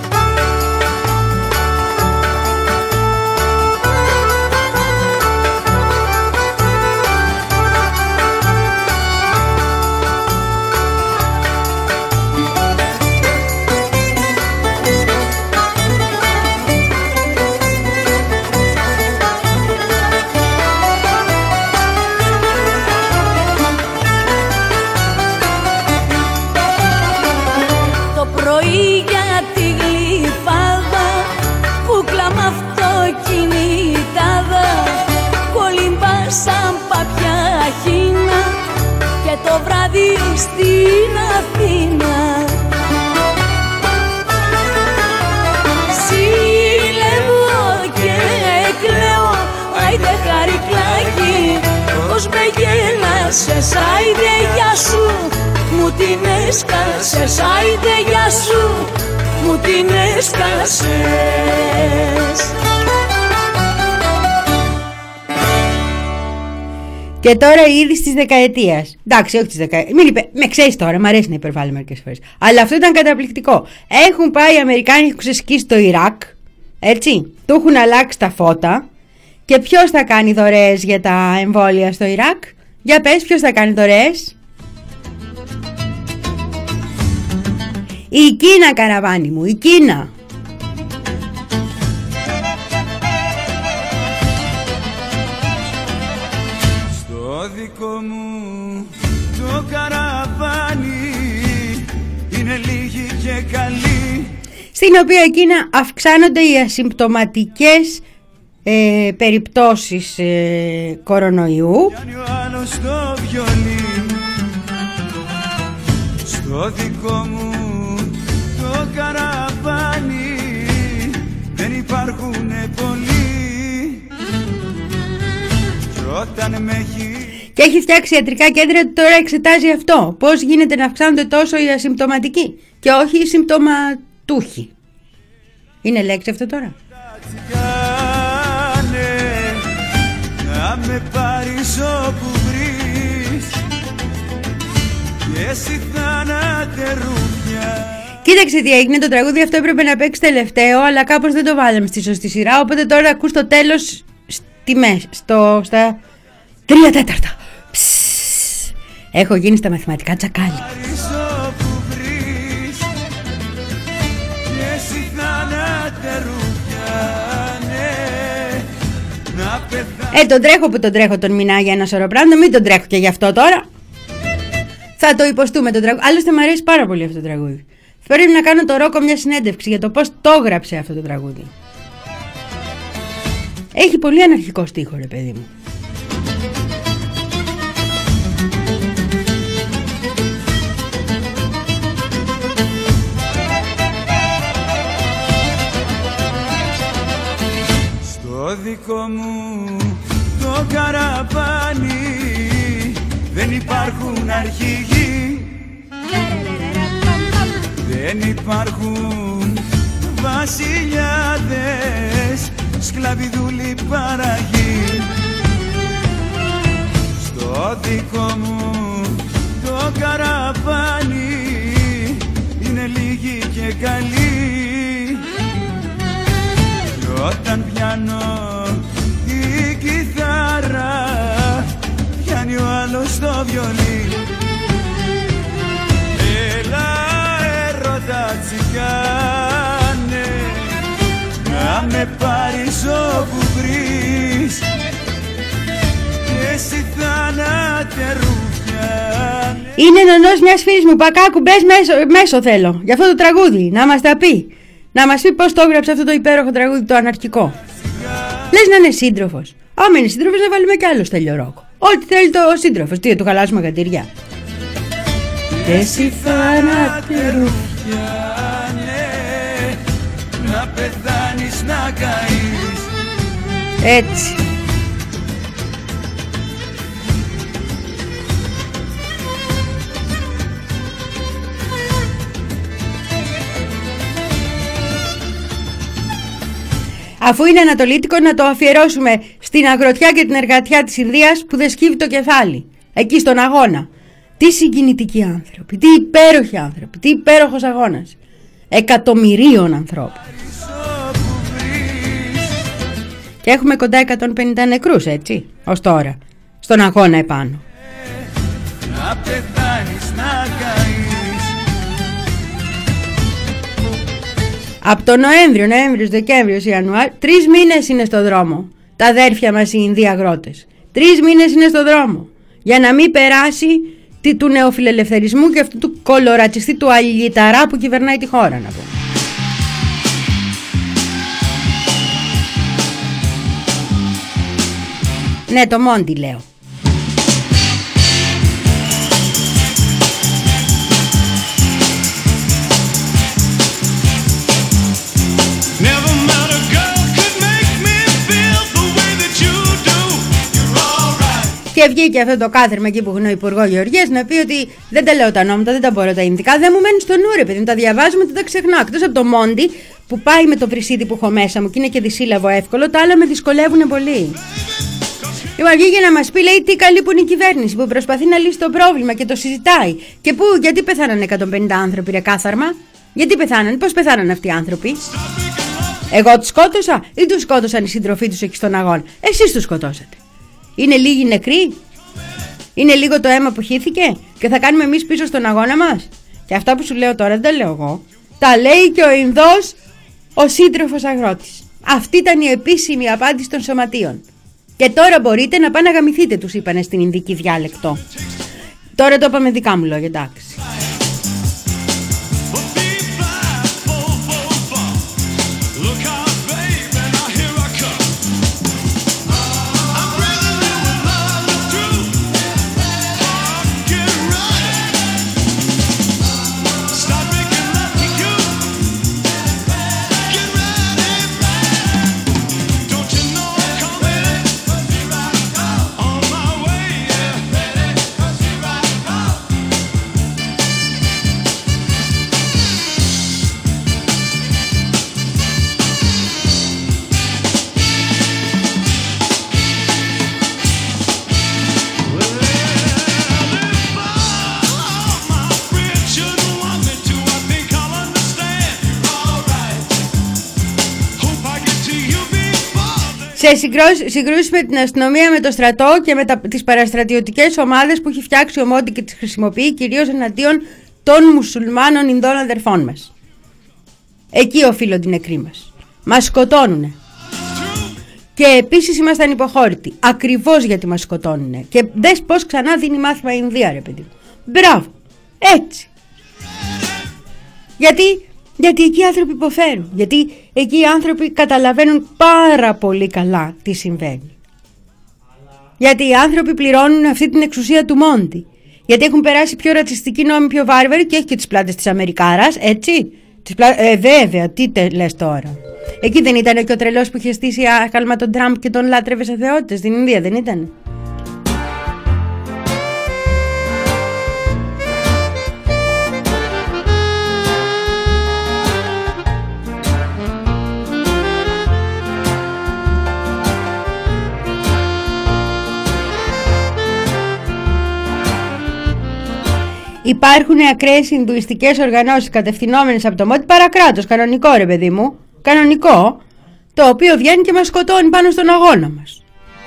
B: Το βράδυ στην Αθήνα ζήλευω και κλαίω, άιντε Χαρικλάκι, πως με γέλασες, άιντε γεια σου, μου την
E: έσκασες, άιντε γεια σου, μου την έσκασες.
A: Και τώρα η είδηση της δεκαετίας. Εντάξει, όχι της δεκαετίας. Μην υπε... Με ξέρεις τώρα, μ' αρέσει να υπερβάλλω μερικές φορές. Αλλά αυτό ήταν καταπληκτικό. Έχουν πάει οι Αμερικάνοι, έχουν ξεσκίσει στο Ιράκ. Έτσι. Του έχουν αλλάξει τα φώτα. Και ποιος θα κάνει δωρεές για τα εμβόλια στο Ιράκ? Για πες, ποιος θα κάνει δωρεές? Η Κίνα, καραβάνι μου, η Κίνα.
K: Στο δικό μου το καραβάνι είναι λίγοι και καλοί,
A: στην οποία Κίνα αυξάνονται οι ασυμπτωματικές ε, περιπτώσεις ε, κορονοϊού.
K: Στο βιολί, στο δικό μου το καραβάνι δεν υπάρχουν πολλοί. Και όταν με έχει...
A: Και έχει φτιάξει ιατρικά κέντρα που τώρα εξετάζει αυτό. Πώς γίνεται να αυξάνονται τόσο οι ασυμπτωματικοί και όχι οι συμπτωματούχοι. Είναι λέξη αυτό τώρα?
K: Να με πάρεις όπου βρεις και εσύ θάνατε ρούχια.
A: Κοίταξε τι έγινε, το τραγούδι αυτό έπρεπε να παίξει τελευταίο, αλλά κάπως δεν το βάλαμε στη σωστή σειρά, οπότε τώρα ακούς το τέλος στη μέση, στο, στα τρία τέταρτα. Ψσσ. Έχω γίνει στα μαθηματικά τσακάλι. Ε, τον τρέχω που τον τρέχω τον μηνά για ένα σωρό πράγματα, μην τον τρέχω και γι' αυτό τώρα. Θα το υποστούμε το τραγούδι. Άλλωστε μου αρέσει πάρα πολύ αυτό το τραγούδι. Πρέπει να κάνω το Ρόκο μια συνέντευξη για το πώς το έγραψε αυτό το τραγούδι. Έχει πολύ αναρχικό στίχο, ρε παιδί μου.
K: Στο δικό μου το καραβάνι δεν υπάρχουν αρχηγοί, δεν υπάρχουν βασιλιάδες, σκλαβιδούλοι παραγοί. Στο δικό μου το καραβάνι είναι λίγοι και καλοί. Κι όταν πιάνω την κιθάρα πιάνει ο άλλος το βιολί. Έλα έρωτα τσιγάνε, να με πάρεις όπου βρεις και εσύ θάνατε ρούφια.
A: Είναι νονός μιας φίλης μου, Πακάκου, μπες μέσω, μέσω θέλω για αυτό το τραγούδι, να μας τα πει. Να μας πει πώς το έγραψε αυτό το υπέροχο τραγούδι, το αναρχικό. Λες να είναι σύντροφος. Άμα είναι σύντροφος να βάλουμε κι άλλο Στέλιο Ρόκο. Ό,τι θέλει το σύντροφος. Τι, του χαλάσουμε κατήρια.
K: Εσύ θάνατε ρούφια, ναι, να πεθάνεις να καείς.
A: Έτσι. Αφού είναι ανατολίτικο, να το αφιερώσουμε στην αγροτιά και την εργατιά της Ινδίας που δεν σκύβει το κεφάλι. Εκεί στον αγώνα. Τι συγκινητικοί άνθρωποι, τι υπέροχοι άνθρωποι, τι υπέροχος αγώνας. Εκατομμυρίων ανθρώπων. Και έχουμε κοντά εκατόν πενήντα νεκρούς, έτσι, ως τώρα, στον αγώνα επάνω.
K: Να πεθάνεις να καείς.
A: Από το Νοέμβριο, Νοέμβριος, Δεκέμβριος, Ιανουάριο, τρεις μήνες είναι στο δρόμο τα αδέρφια μας οι Ινδοί αγρότες. Τρεις μήνες είναι στο δρόμο για να μην περάσει τι, του νεοφιλελευθερισμού και αυτού του κολορατσιστή του αλγιταρά που κυβερνάει τη χώρα, να πω. Ναι, το Μόντι λέω. Και βγήκε αυτό το κάθερμα εκεί που έχουν ο Υπουργό Γεωργίας να πει ότι δεν τα λέω τα νόματα, δεν τα μπορώ τα Ινδικά, δεν μου μένουν στο νου, ρε παιδί μου, τα διαβάζουμε και τα ξεχνάω. Εκτός από το Μόντι που πάει με το βρυσίδι που έχω μέσα μου και είναι και δυσύλλαβο εύκολο, τα άλλα με δυσκολεύουν πολύ. Λοιπόν, βγήκε να μας πει, λέει, τι καλή που είναι η κυβέρνηση που προσπαθεί να λύσει το πρόβλημα και το συζητάει. Και πού, γιατί πεθάνανε εκατόν πενήντα άνθρωποι, ρε κάθαρμα, γιατί πεθάνανε, πώς πεθάνανε αυτοί οι άνθρωποι. Εγώ τους σκότωσα ή τους σκότωσαν οι σύντροφοί τους εκεί στον αγώνα. Εσείς τους σκοτώσατε. Είναι λίγοι νεκροί, είναι λίγο το αίμα που χύθηκε και θα κάνουμε εμείς πίσω στον αγώνα μας. Και αυτά που σου λέω τώρα δεν τα λέω εγώ. Τα λέει και ο Ινδός, ο σύντροφος αγρότης. Αυτή ήταν η επίσημη απάντηση των σωματείων. Και τώρα μπορείτε να πάνε να γαμηθείτε, τους είπανε στην Ινδική διάλεκτο. Τώρα το είπαμε δικά μου λόγια, εντάξει. Σε συγκρούσεις με την αστυνομία, με το στρατό και με τα, τις παραστρατιωτικές ομάδες που έχει φτιάξει ο Μόντι και τις χρησιμοποιεί κυρίως εναντίον των μουσουλμάνων Ινδών αδερφών μας. Εκεί οφείλονται οι νεκροί μας. Μας σκοτώνουνε. Και επίσης ήμασταν υποχώρητοι. Ακριβώς γιατί μας σκοτώνουνε. Και δες πως ξανά δίνει μάθημα η Ινδία, ρε παιδί. Μπράβο. Έτσι. Γιατί... Γιατί εκεί οι άνθρωποι υποφέρουν. Γιατί εκεί οι άνθρωποι καταλαβαίνουν πάρα πολύ καλά τι συμβαίνει. Γιατί οι άνθρωποι πληρώνουν αυτή την εξουσία του Μόντι. Γιατί έχουν περάσει πιο ρατσιστικοί νόμοι, πιο βάρβαροι και έχει και τις πλάτες της Αμερικάρας, έτσι. Τις πλά... Ε, βέβαια, τι τε λες τώρα. Εκεί δεν ήταν και ο τρελός που είχε στήσει άχαλμα τον Τραμπ και τον λάτρευε σε θεότητες στην Ινδία, δεν ήταν. Υπάρχουν ακραίες ινδουιστικές οργανώσεις κατευθυνόμενες από το Μόντι, παρακράτος, κανονικό ρε παιδί μου, κανονικό, το οποίο βγαίνει και μας σκοτώνει πάνω στον αγώνα μας.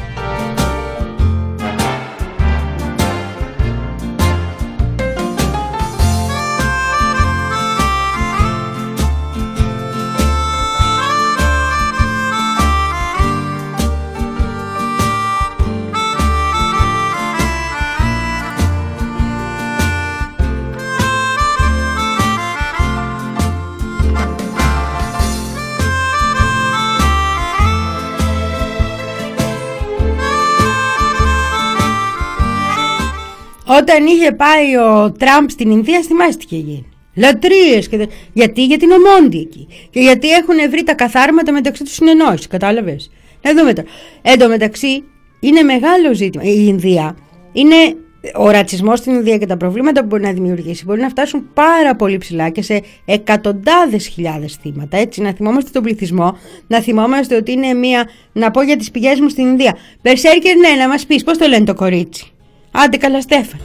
A: Όταν είχε πάει ο Τραμπ στην Ινδία, θυμάστε τι είχε γίνει. Λατρείες και δε... Γιατί, γιατί είναι ο Μόντι εκεί. Και γιατί έχουν βρει τα καθάρματα μεταξύ τους συνεννόηση. Κατάλαβες. Να δούμε τώρα. Εν τω μεταξύ είναι μεγάλο ζήτημα. Η Ινδία είναι. Ο ρατσισμός στην Ινδία και τα προβλήματα που μπορεί να δημιουργήσει μπορεί να φτάσουν πάρα πολύ ψηλά και σε εκατοντάδες χιλιάδες θύματα. Έτσι, να θυμόμαστε τον πληθυσμό, να θυμόμαστε ότι είναι μία. Να πω για τις πηγές μου στην Ινδία. Μπερσέρκερ, ναι, να μας πεις πώς το λένε το κορίτσι. Άντε καλά, Στέφανα.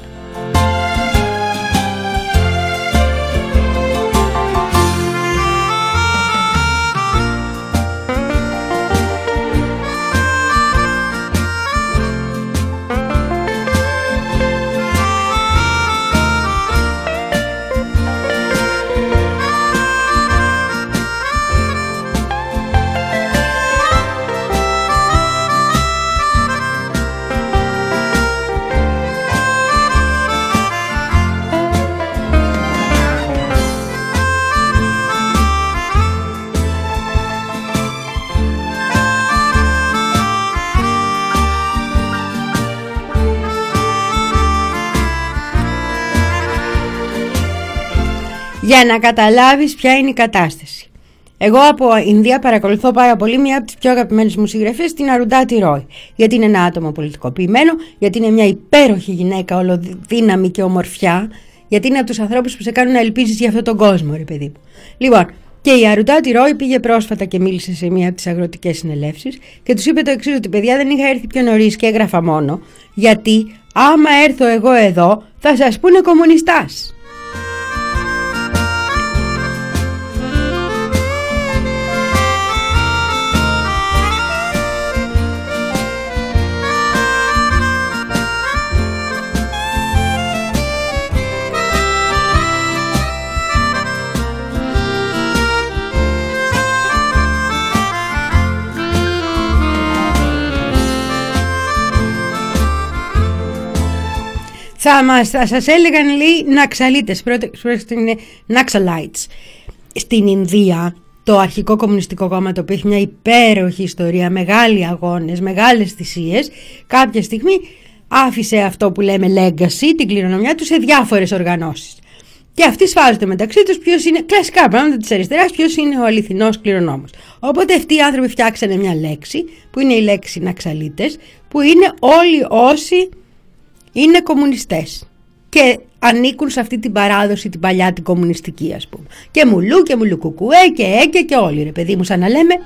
A: Για να καταλάβεις ποια είναι η κατάσταση. Εγώ από Ινδία παρακολουθώ πάρα πολύ μια από τις πιο αγαπημένες μου συγγραφείς, την Αρουντάτι Ρόι. Γιατί είναι ένα άτομο πολιτικοποιημένο, γιατί είναι μια υπέροχη γυναίκα, ολοδύναμη και ομορφιά, γιατί είναι από τους ανθρώπους που σε κάνουν να ελπίζεις για αυτόν τον κόσμο, ρε παιδί μου. Λοιπόν, και η Αρουντάτι Ρόι πήγε πρόσφατα και μίλησε σε μία από τις αγροτικές συνελεύσεις και τους είπε το εξής, ότι παιδιά δεν είχα έρθει πιο νωρίς και έγραφα μόνο, γιατί άμα έρθω εγώ εδώ θα σας πούνε κομμουνιστάς. Θα, μας, θα σας έλεγαν, λέει, ναξαλίτες, πρώτα είναι Naxalites. Στην Ινδία, το αρχικό κομμουνιστικό κόμμα, το οποίο έχει μια υπέροχη ιστορία, μεγάλοι αγώνες, μεγάλες θυσίες, κάποια στιγμή άφησε αυτό που λέμε legacy, την κληρονομιά του, σε διάφορες οργανώσεις. Και αυτοί σφάζονται μεταξύ τους ποιος είναι, κλασικά πράγματα της αριστεράς, ποιος είναι ο αληθινός κληρονόμος. Οπότε αυτοί οι άνθρωποι φτιάξανε μια λέξη, που είναι η λέξη ναξαλίτες, που είναι όλοι όσοι είναι κομμουνιστές και ανήκουν σε αυτή την παράδοση την παλιά την κομμουνιστική, ας πούμε. Και μουλού και μουλουκουκουέ και έκε και όλοι, ρε παιδί μου, σαν να λέμε.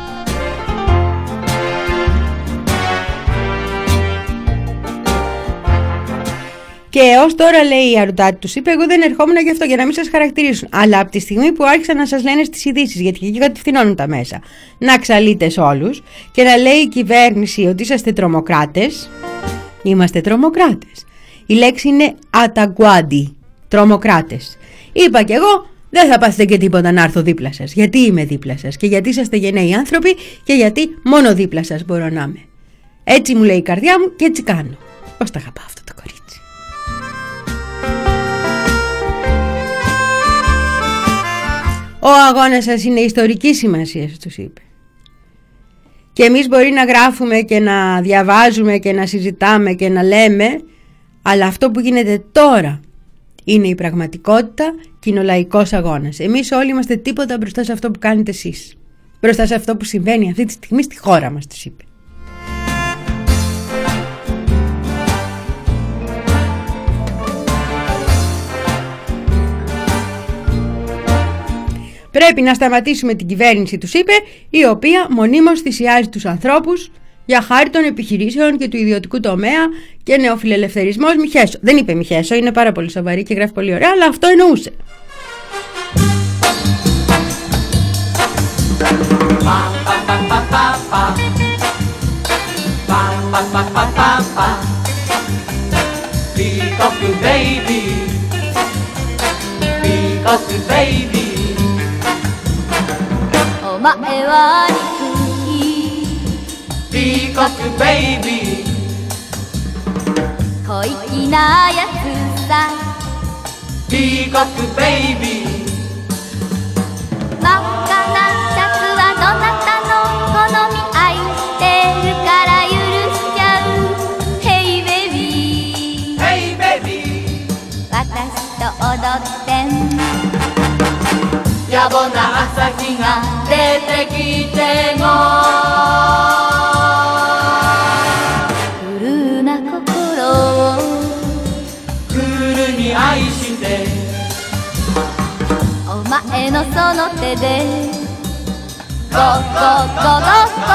A: Και ως τώρα, λέει η Αρουντάτι, τους είπε, εγώ δεν ερχόμουν γι' αυτό, για να μην σας χαρακτηρίσουν. Αλλά από τη στιγμή που άρχισαν να σας λένε στις ειδήσεις, γιατί εκεί κατευθυνώνουν τα μέσα, να ξαλείτε όλους και να λέει η κυβέρνηση ότι είσαστε τρομοκράτες. Είμαστε τρομοκράτες. Η λέξη είναι αταγκουάντι, τρομοκράτες. Είπα κι εγώ, δεν θα πάθετε και τίποτα να έρθω δίπλα σας. Γιατί είμαι δίπλα σας και γιατί είσαστε γενναίοι άνθρωποι και γιατί μόνο δίπλα σας μπορώ να είμαι. Έτσι μου λέει η καρδιά μου και έτσι κάνω. Πώς τα αγαπάω αυτό το κορίτσι. Ο αγώνας σας είναι ιστορική σημασία, τους είπε. Και εμείς μπορεί να γράφουμε και να διαβάζουμε και να συζητάμε και να λέμε, αλλά αυτό που γίνεται τώρα είναι η πραγματικότητα και είναι ο λαϊκός αγώνας. Εμείς όλοι είμαστε τίποτα μπροστά σε αυτό που κάνετε εσείς. Μπροστά σε αυτό που συμβαίνει αυτή τη στιγμή στη χώρα μας, τους είπε. Πρέπει να σταματήσουμε την κυβέρνηση, τους είπε, η οποία μονίμως θυσιάζει τους ανθρώπους για χάρη των επιχειρήσεων και του ιδιωτικού τομέα και νεοφιλελευθερισμός Μιχέσο. Δεν είπε Μιχέσο, είναι πάρα πολύ σοβαρή και γράφει πολύ ωραία, αλλά αυτό εννοούσε.
B: Peacock baby 小粋なやつさ Peacock baby 真っ赤なシャツはどなたの好み愛してるから許しちゃう Hey baby Hey baby 私と踊ってん野暮な朝日が出てきても愛してお前のその手でゴーゴーゴーゴーゴ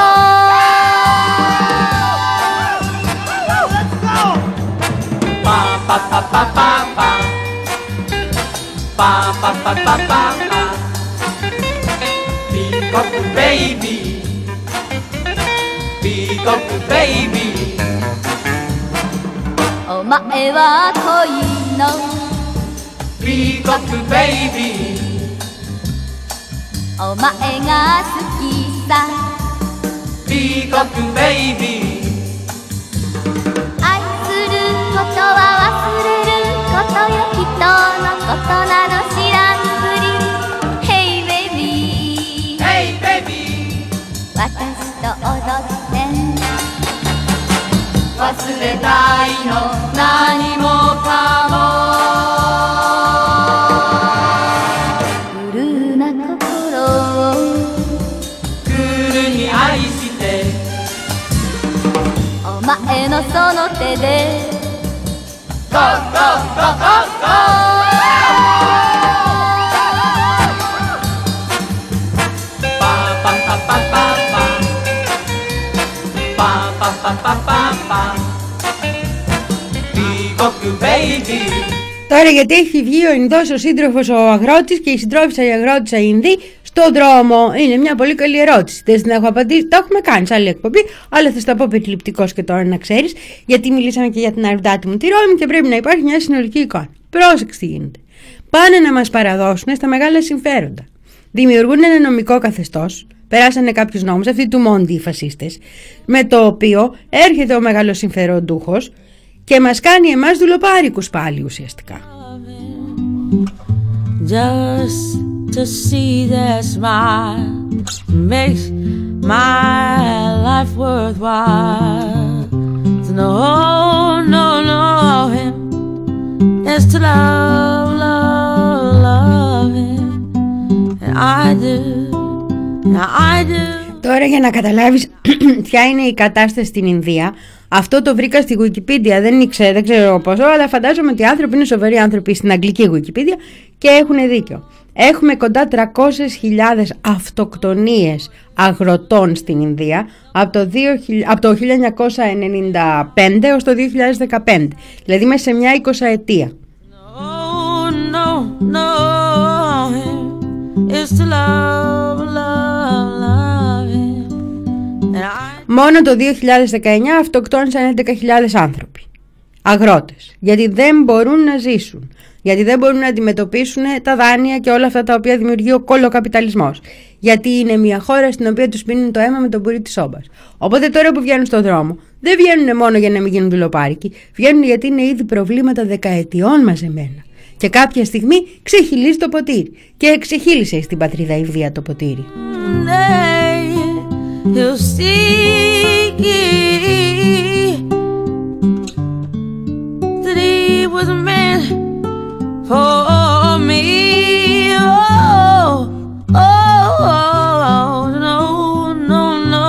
B: ーパパパパパパパパパパパパピーコックベイビーピーコックベイビーお前は恋のピーコックベイビーお前が好きさピーコックベイビー愛することは忘れることよ人のことなど知らんふり Hey baby Hey baby 私と踊って忘れたいの何もかもブルーな心を t'aider.
K: Go, go, go, go, go. Pa, pa, pa, pa, pa, pa. Pa, pa, pa, pa, pa, pa. Vivo più baby.
A: Τώρα γιατί έχει βγει ο Ινδός ο σύντροφος ο αγρότης και η συντρόφισσα η αγρότησα Ινδή στον δρόμο? Είναι μια πολύ καλή ερώτηση. Δεν την έχω απαντήσει. Το έχουμε κάνει σε άλλη εκπομπή, αλλά θα στα πω περιληπτικώς και τώρα να ξέρεις, γιατί μιλήσαμε και για την Αρουντάτη μου τη Ρώμη και πρέπει να υπάρχει μια συνολική εικόνα. Πρόσεξε τι γίνεται. Πάνε να μας παραδώσουν στα μεγάλα συμφέροντα. Δημιουργούν ένα νομικό καθεστώς. Περάσανε κάποιους νόμους, αυτοί του Μόντι οι φασίστες, με το οποίο έρχεται ο μεγάλος συμφεροντούχος και μας κάνει εμάς δουλοπάρικους πάλι ουσιαστικά.
M: Just to see their smile makes my life worthwhile. To know, no, know him is to love, love, love him. And I do, and I do.
A: Τώρα για να καταλάβεις ποια είναι η κατάσταση στην Ινδία, αυτό το βρήκα στη Wikipedia, δεν ήξερα, δεν ξέρω πόσο, αλλά φαντάζομαι ότι οι άνθρωποι είναι σοβαροί άνθρωποι στην αγγλική Wikipedia και έχουν δίκιο. Έχουμε κοντά τριακόσιες χιλιάδες αυτοκτονίες αγροτών στην Ινδία από το, δύο, από το χίλια εννιακόσια ενενήντα πέντε έως το δύο χιλιάδες δεκαπέντε, δηλαδή μέσα σε μια εικοσαετία.
M: Oh, no, no, it's to love, love, love him. And I...
A: Μόνο το δύο χιλιάδες δεκαεννιά αυτοκτόνησαν έντεκα χιλιάδες άνθρωποι, αγρότες, γιατί δεν μπορούν να ζήσουν, γιατί δεν μπορούν να αντιμετωπίσουν τα δάνεια και όλα αυτά τα οποία δημιουργεί ο κολοκαπιταλισμός, γιατί είναι μια χώρα στην οποία τους πίνουν το αίμα με τον πουρί της όμπας. Οπότε τώρα που βγαίνουν στον δρόμο, δεν βγαίνουν μόνο για να μην γίνουν δουλοπάρικοι, βγαίνουν γιατί είναι ήδη προβλήματα δεκαετιών μαζεμένα. Και κάποια στιγμή ξεχυλίζει το ποτήρι. Και ξεχύλισε στην πατρίδα Ινδία το ποτήρι.
M: He'll see that he was meant for me. Oh, oh, oh, no, no, no,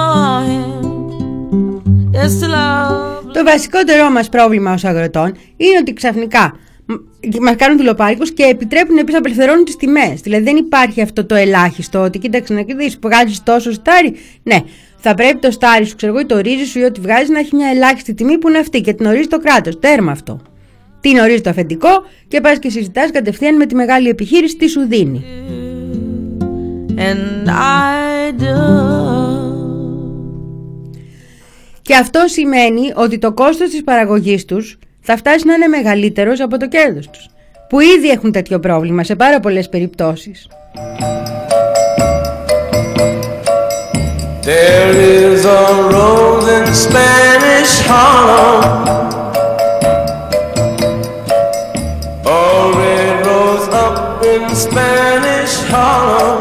M: it's to love.
A: Το βασικότερό μας πρόβλημα ως αγροτών είναι ότι ξαφνικά μας κάνουν δουλοπάρικους και επιτρέπουν επίσης να απελευθερώνουν τις τιμές. Δηλαδή δεν υπάρχει αυτό το ελάχιστο ότι κοίταξε να δεις, βγάζεις τόσο στάρι. Ναι, θα πρέπει το στάρι σου, ξέρω εγώ, ή το ρύζι σου ή ό,τι βγάζεις να έχει μια ελάχιστη τιμή που είναι αυτή και την ορίζει το κράτος. Τέρμα αυτό. Την ορίζει το αφεντικό και πας και συζητάς κατευθείαν με τη μεγάλη επιχείρηση τι σου δίνει.
M: And I do.
A: Και αυτό σημαίνει ότι το κόστος της παραγωγής τους θα φτάσει να είναι μεγαλύτερος από το κέρδος τους, που ήδη έχουν τέτοιο πρόβλημα σε πάρα πολλές περιπτώσεις.
H: There is a rose in Spanish Harlem, a red rose up in Spanish Harlem.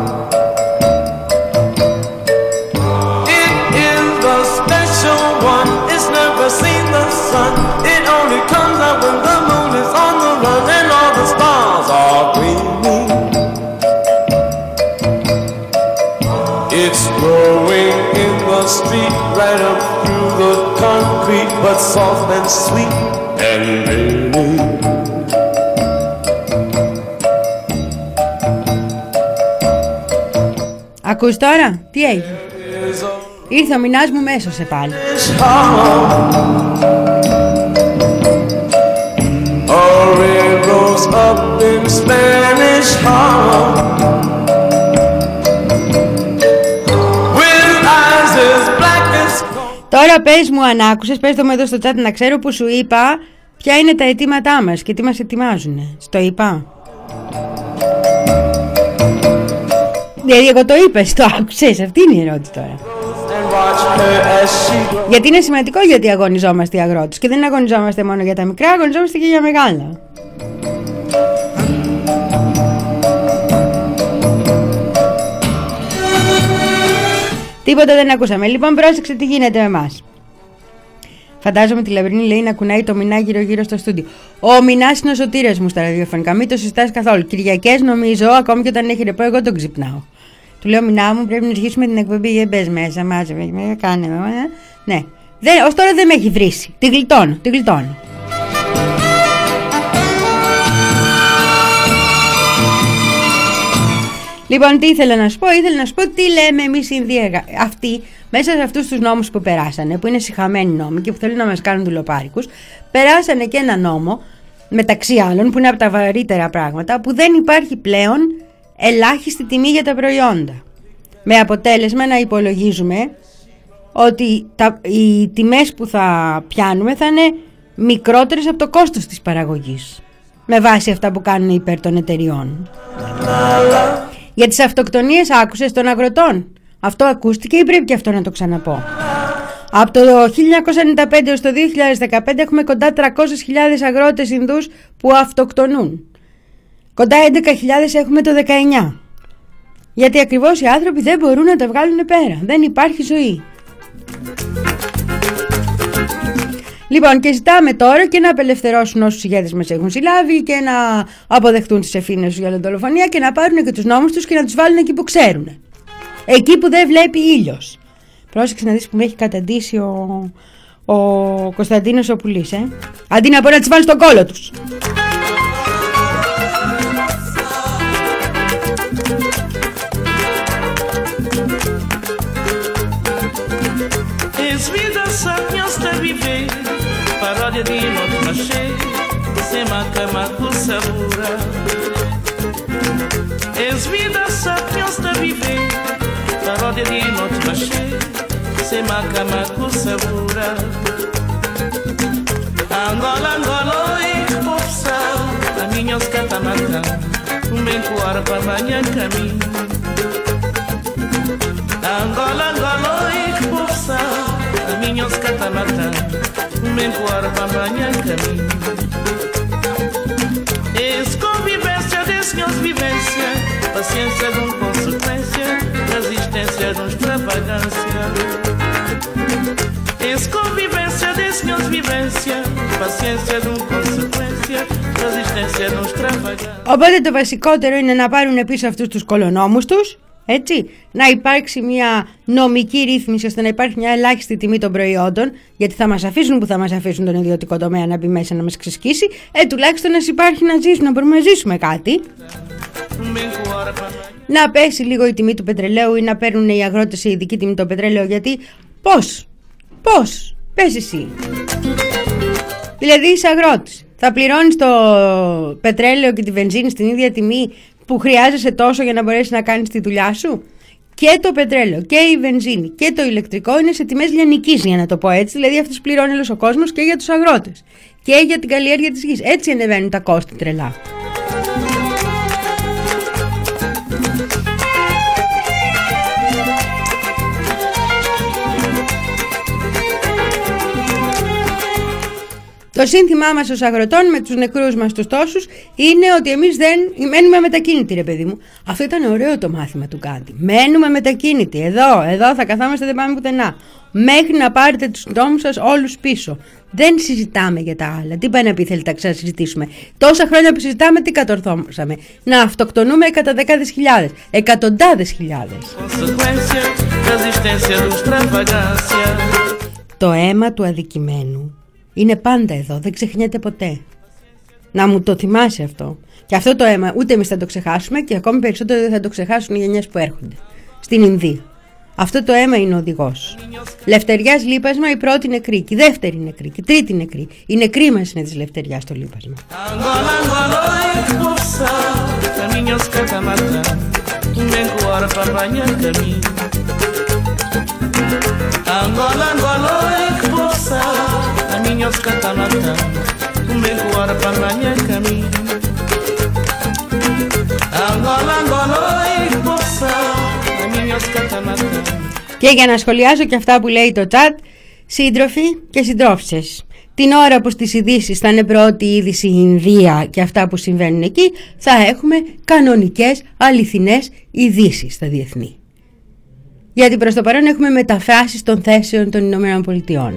H: It is the special one, it's never seen the sun. It only comes out when the moon is on the run and all the stars are gleaming. It's growing in the street right up through the concrete, but soft and sweet and raining.
A: Ακούς τώρα, τι έγινε? Ήρθε ο μηνάς μου μέσω σε πάλι. Τώρα πες μου αν άκουσες, πες το μου εδώ στο chat να ξέρω που σου είπα ποια είναι τα αιτήματά μας και τι μας ετοιμάζουνε. Στο είπα? Δηλαδή εγώ το είπες, το άκουσες, αυτή είναι η ερώτηση τώρα. Γιατί είναι σημαντικό, γιατί αγωνιζόμαστε οι αγρότες και δεν αγωνιζόμαστε μόνο για τα μικρά, αγωνιζόμαστε και για μεγάλα. Τίποτα δεν ακούσαμε. Λοιπόν, πρόσεξε τι γίνεται με εμάς. Φαντάζομαι τη Λαμπρινή λέει να κουνάει το μηνά γύρω-γύρω στο στούντιο. Ο μηνάς είναι ο σωτήρας μου στα ραδιοφωνικά. Μην το συζητάς καθόλου. Κυριακές νομίζω, ακόμη και όταν έχει ρεπό, εγώ τον ξυπνάω. Του λέω, μηνά μου, πρέπει να αρχίσουμε την εκπομπή. Για μπες μέσα, μάζευε, κάνε. Ναι. Δεν, ως τώρα δεν με έχει βρήσει. Τη γλιτώνω, τη γλιτώνω. Λοιπόν, τι ήθελα να σου πω, ήθελα να σου πω τι λέμε εμείς οι Ινδοί αυτοί μέσα σε αυτούς τους νόμους που περάσανε, που είναι σιχαμένοι νόμοι και που θέλουν να μας κάνουν δουλοπάρικους. Περάσανε και ένα νόμο, μεταξύ άλλων, που είναι από τα βαρύτερα πράγματα, που δεν υπάρχει πλέον ελάχιστη τιμή για τα προϊόντα. Με αποτέλεσμα να υπολογίζουμε ότι τα, οι τιμές που θα πιάνουμε θα είναι μικρότερες από το κόστος της παραγωγής, με βάση αυτά που κάνουν υπέρ των εταιριών. Για τις αυτοκτονίες άκουσες των αγροτών? Αυτό ακούστηκε ή πρέπει και αυτό να το ξαναπώ? Από το χίλια εννιακόσια ενενήντα πέντε έως το δύο χιλιάδες δεκαπέντε έχουμε κοντά τριακόσιες χιλιάδες αγρότες Ινδούς που αυτοκτονούν. Κοντά έντεκα χιλιάδες έχουμε το δεκαεννιά. Γιατί ακριβώς οι άνθρωποι δεν μπορούν να τα βγάλουν πέρα. Δεν υπάρχει ζωή. Λοιπόν, και ζητάμε τώρα και να απελευθερώσουν όσους ηγέτες μας έχουν συλλάβει και να αποδεχτούν τις ευθύνες τους για την δολοφονία και να πάρουν και τους νόμους τους και να τους βάλουν εκεί που ξέρουν. Εκεί που δεν βλέπει ήλιος. Πρόσεξε να δεις που με έχει καταντήσει ο, ο Κωνσταντίνος ο Πουλής, ε. Αντί να μπορεί να τις βάλει στον κόλο τους.
N: Paródia de noite machê, sem macama com sabura. És vida só que eu estou a viver. Paródia de noite machê, sem macama com sabura. Angola, Angola, oi, popsal, a minha os catamatã, um bem coar para manhã caminho. Angola, Angola, oi, popsal, a minha os catamatã. Men coar para manhã caminho. Es convivência de senhores vivência, paciência de uma consequência, resistência de uma extravagância. Es convivência de senhores vivência, paciência de uma consequência, resistência de uma extravagância.
A: Οπότε το βασικότερο είναι να πάρουν πίσω αυτούς τους κολονόμους τους. Έτσι, να υπάρξει μια νομική ρύθμιση ώστε να υπάρχει μια ελάχιστη τιμή των προϊόντων, γιατί θα μας αφήσουν που θα μας αφήσουν τον ιδιωτικό τομέα να μπει μέσα να μας ξεσκίσει. Ε, τουλάχιστον να υπάρχει να ζήσουμε, να μπορούμε να ζήσουμε κάτι. Να πέσει λίγο η τιμή του πετρελαίου ή να παίρνουν οι αγρότες σε ειδική τιμή το πετρέλαιο, γιατί πώς, πώς, πες εσύ. Δηλαδή είσαι αγρότης, θα πληρώνεις το πετρέλαιο και τη βενζίνη στην ίδια τιμή που χρειάζεσαι τόσο για να μπορέσεις να κάνεις τη δουλειά σου? Και το πετρέλαιο και η βενζίνη και το ηλεκτρικό είναι σε τιμές λιανικής, για να το πω έτσι. Δηλαδή αυτούς πληρώνει όλος ο κόσμος και για τους αγρότες και για την καλλιέργεια της γης. Έτσι ανεβαίνουν τα κόστη τρελά. Το σύνθημά μας ως αγροτών με τους νεκρούς μας τους τόσους είναι ότι εμείς δεν μένουμε μετακίνητοι, ρε παιδί μου. Αυτό ήταν ωραίο το μάθημα του Γκάντι. Μένουμε μετακίνητοι. Εδώ, εδώ θα καθόμαστε, δεν πάμε πουθενά. Μέχρι να πάρετε τους νόμους σας όλους πίσω. Δεν συζητάμε για τα άλλα. Τι πάει να πει, θέλετε να ξανασυζητήσουμε? Τόσα χρόνια που συζητάμε, τι κατορθώσαμε? Να αυτοκτονούμε κατά δεκάδες χιλιάδες, εκατοντάδες χιλιάδες. Το αίμα του αδικημένου είναι πάντα εδώ, δεν ξεχνιέται ποτέ. Να μου το θυμάσαι αυτό. Και αυτό το αίμα ούτε εμείς θα το ξεχάσουμε και ακόμη περισσότερο δεν θα το ξεχάσουν οι γενιές που έρχονται. Στην Ινδία. Αυτό το αίμα είναι ο οδηγός. Λευτεριάς λείπασμα, η πρώτη νεκρή, και η δεύτερη νεκρή, και η τρίτη νεκρή. Η νεκρή μας είναι της Λευτεριάς το λείπασμα.
N: Angola, Angola, expulsa a minha os catamata, um bem coar para manhã caminho. Angola, Angola, expulsa a minha os catamata.
A: Και για να σχολιάσω και αυτά που λέει το chat, σύντροφοι και συντρόφισσες, την ώρα που στις ειδήσεις θα είναι πρώτη είδηση η Ινδία και αυτά που συμβαίνουν εκεί, θα έχουμε κανονικές, αληθινές ειδήσεις στα διεθνή. Γιατί προς το παρόν έχουμε μεταφράσεις των θέσεων των Ηνωμένων Πολιτειών.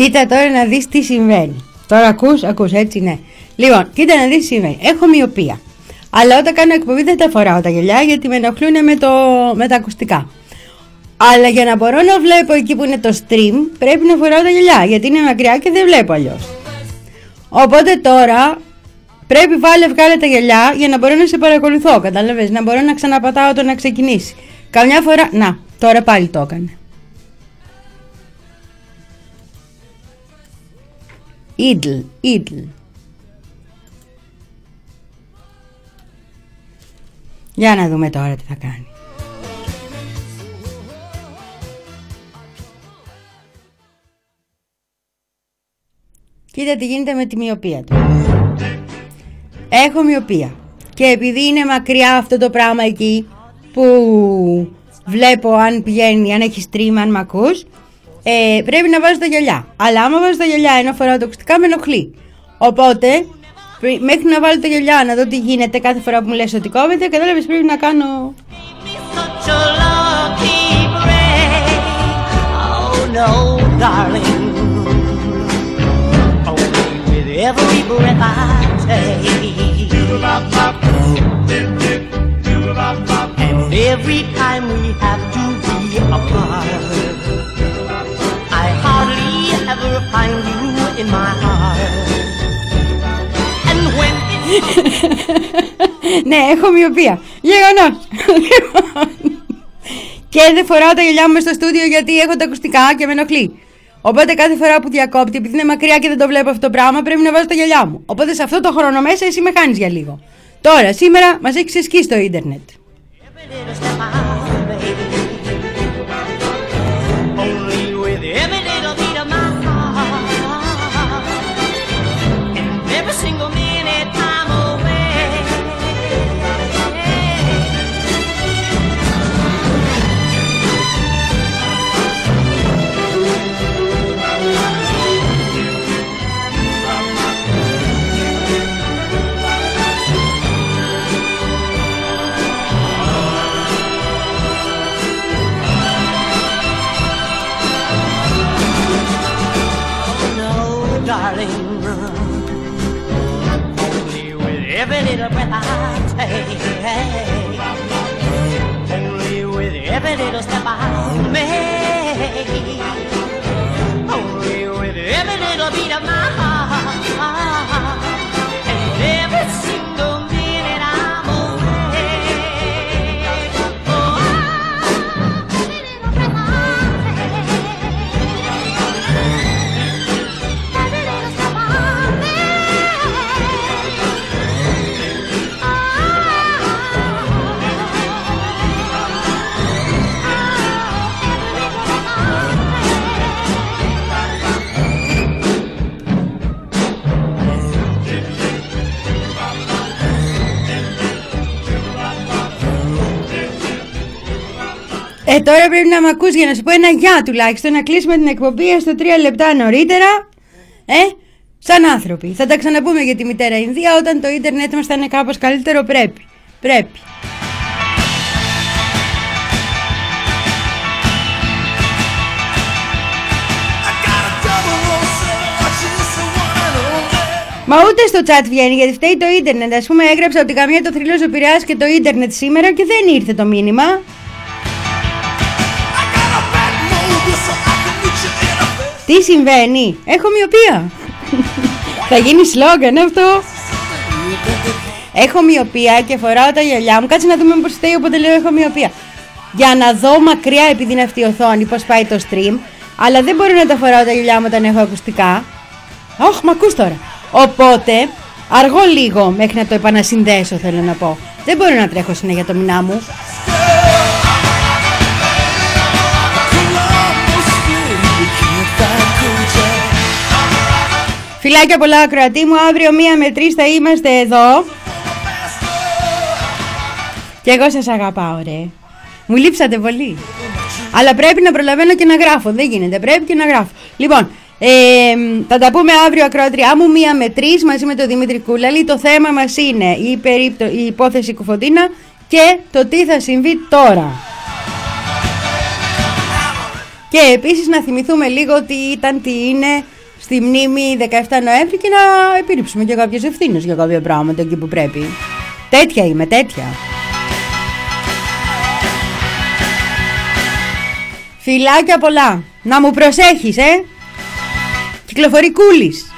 A: Κοίτα τώρα να δεις τι συμβαίνει. Τώρα ακούς, ακούς έτσι, ναι. Λοιπόν, κοίτα να δεις τι συμβαίνει. Έχω μοιοπία. Αλλά όταν κάνω εκπομπή δεν τα φοράω τα γυαλιά γιατί με ενοχλούν με, το, με τα ακουστικά. Αλλά για να μπορώ να βλέπω εκεί που είναι το stream πρέπει να φοράω τα γυαλιά γιατί είναι μακριά και δεν βλέπω αλλιώς. Οπότε τώρα πρέπει βάλε βγάλε τα γυαλιά για να μπορώ να σε παρακολουθώ. Κατάλαβες, να μπορώ να ξαναπατάω το να ξεκινήσει. Καμιά φορά, να, τώρα πάλι το έκανε. Ίδλ, ίδλ. Για να δούμε τώρα τι θα κάνει. Κοίτα τι γίνεται με τη μοιοπία του. Έχω μοιοπία. Και επειδή είναι μακριά αυτό το πράγμα εκεί που βλέπω αν πηγαίνει, αν έχει stream, αν μ' ακούς, ε, πρέπει να βάζω τα γυαλιά. Αλλά άμα βάζω τα γυαλιά ενώ φοράω τα ακουστικά με ενοχλεί. Οπότε μέχρι να βάλω τα γυαλιά να δω τι γίνεται κάθε φορά που μου λες ότι κόβεται, κατάλαβες πρέπει να κάνω...
O: Every breath I take, and every time we have to be apart, I hardly ever find you in my heart. And when it's...
A: Ναι, έχω μοιοπία. Γεγονός. Και δεν φοράω τα γυαλιά μου μες στο στούντιο γιατί έχω τα ακουστικά και με ενοχλεί. Οπότε κάθε φορά που διακόπτει, επειδή είναι μακριά και δεν το βλέπω αυτό το πράγμα, πρέπει να βάζω τα γυαλιά μου. Οπότε σε αυτό το χρόνο μέσα εσύ με χάνεις για λίγο. Τώρα, σήμερα μας έχεις εσκίσει το ίντερνετ.
O: Every little breath I take, only with every little step I make, only with every little beat of my heart, and every single minute I'm awake. Oh, every little breath I take, every little step I make.
A: Ε, τώρα πρέπει να μ' ακούς για να σου πω ένα γεια τουλάχιστον, να κλείσουμε την εκπομπή στο τρία λεπτά νωρίτερα. Ε, σαν άνθρωποι. Θα τα ξαναπούμε για τη μητέρα Ινδία όταν το ίντερνετ μας θα είναι κάπως καλύτερο. Πρέπει. Πρέπει. Μα ούτε στο chat βγαίνει γιατί φταίει το ίντερνετ. Ας πούμε έγραψα ότι καμία το θρύλος ο Πειραιάς και το ίντερνετ σήμερα και δεν ήρθε το μήνυμα. Τι συμβαίνει? Έχω μοιοπία. Θα γίνει σλόγγαν αυτό. Έχω μοιοπία και φοράω τα γυαλιά μου. Κάτσε να δούμε πως φταίει όποτε λέω έχω μοιοπία. Για να δω μακριά επειδή είναι αυτή η οθόνη πως πάει το stream. Αλλά δεν μπορώ να τα φοράω τα γυαλιά μου όταν έχω ακουστικά. Ωχ, μ' ακούς τώρα. Οπότε αργώ λίγο μέχρι να το επανασυνδέσω, θέλω να πω. Δεν μπορώ να τρέχω συνέχεια το μηνά μου. Φιλάκια πολλά ακροατή μου, αύριο μία με τρεις θα είμαστε εδώ. Και εγώ σας αγαπάω ρε. Μου λείψατε πολύ. Αλλά πρέπει να προλαβαίνω και να γράφω, δεν γίνεται, πρέπει και να γράφω. Λοιπόν, ε, θα τα πούμε αύριο ακροατριά μου μία με τρεις μαζί με τον Δημήτρη Κούλαλη. Το θέμα μας είναι η, περίπτω, η υπόθεση Κουφοντίνα και το τι θα συμβεί τώρα. Και επίσης να θυμηθούμε λίγο τι ήταν, τι είναι στη μνήμη δεκαεφτά Νοέμβρη και να επιρρύψουμε και κάποιες ευθύνες για κάποια πράγματα εκεί που πρέπει. Τέτοια είμαι, τέτοια. Φιλάκια πολλά. Να μου προσέχεις, ε. Κυκλοφορεί Κούλης.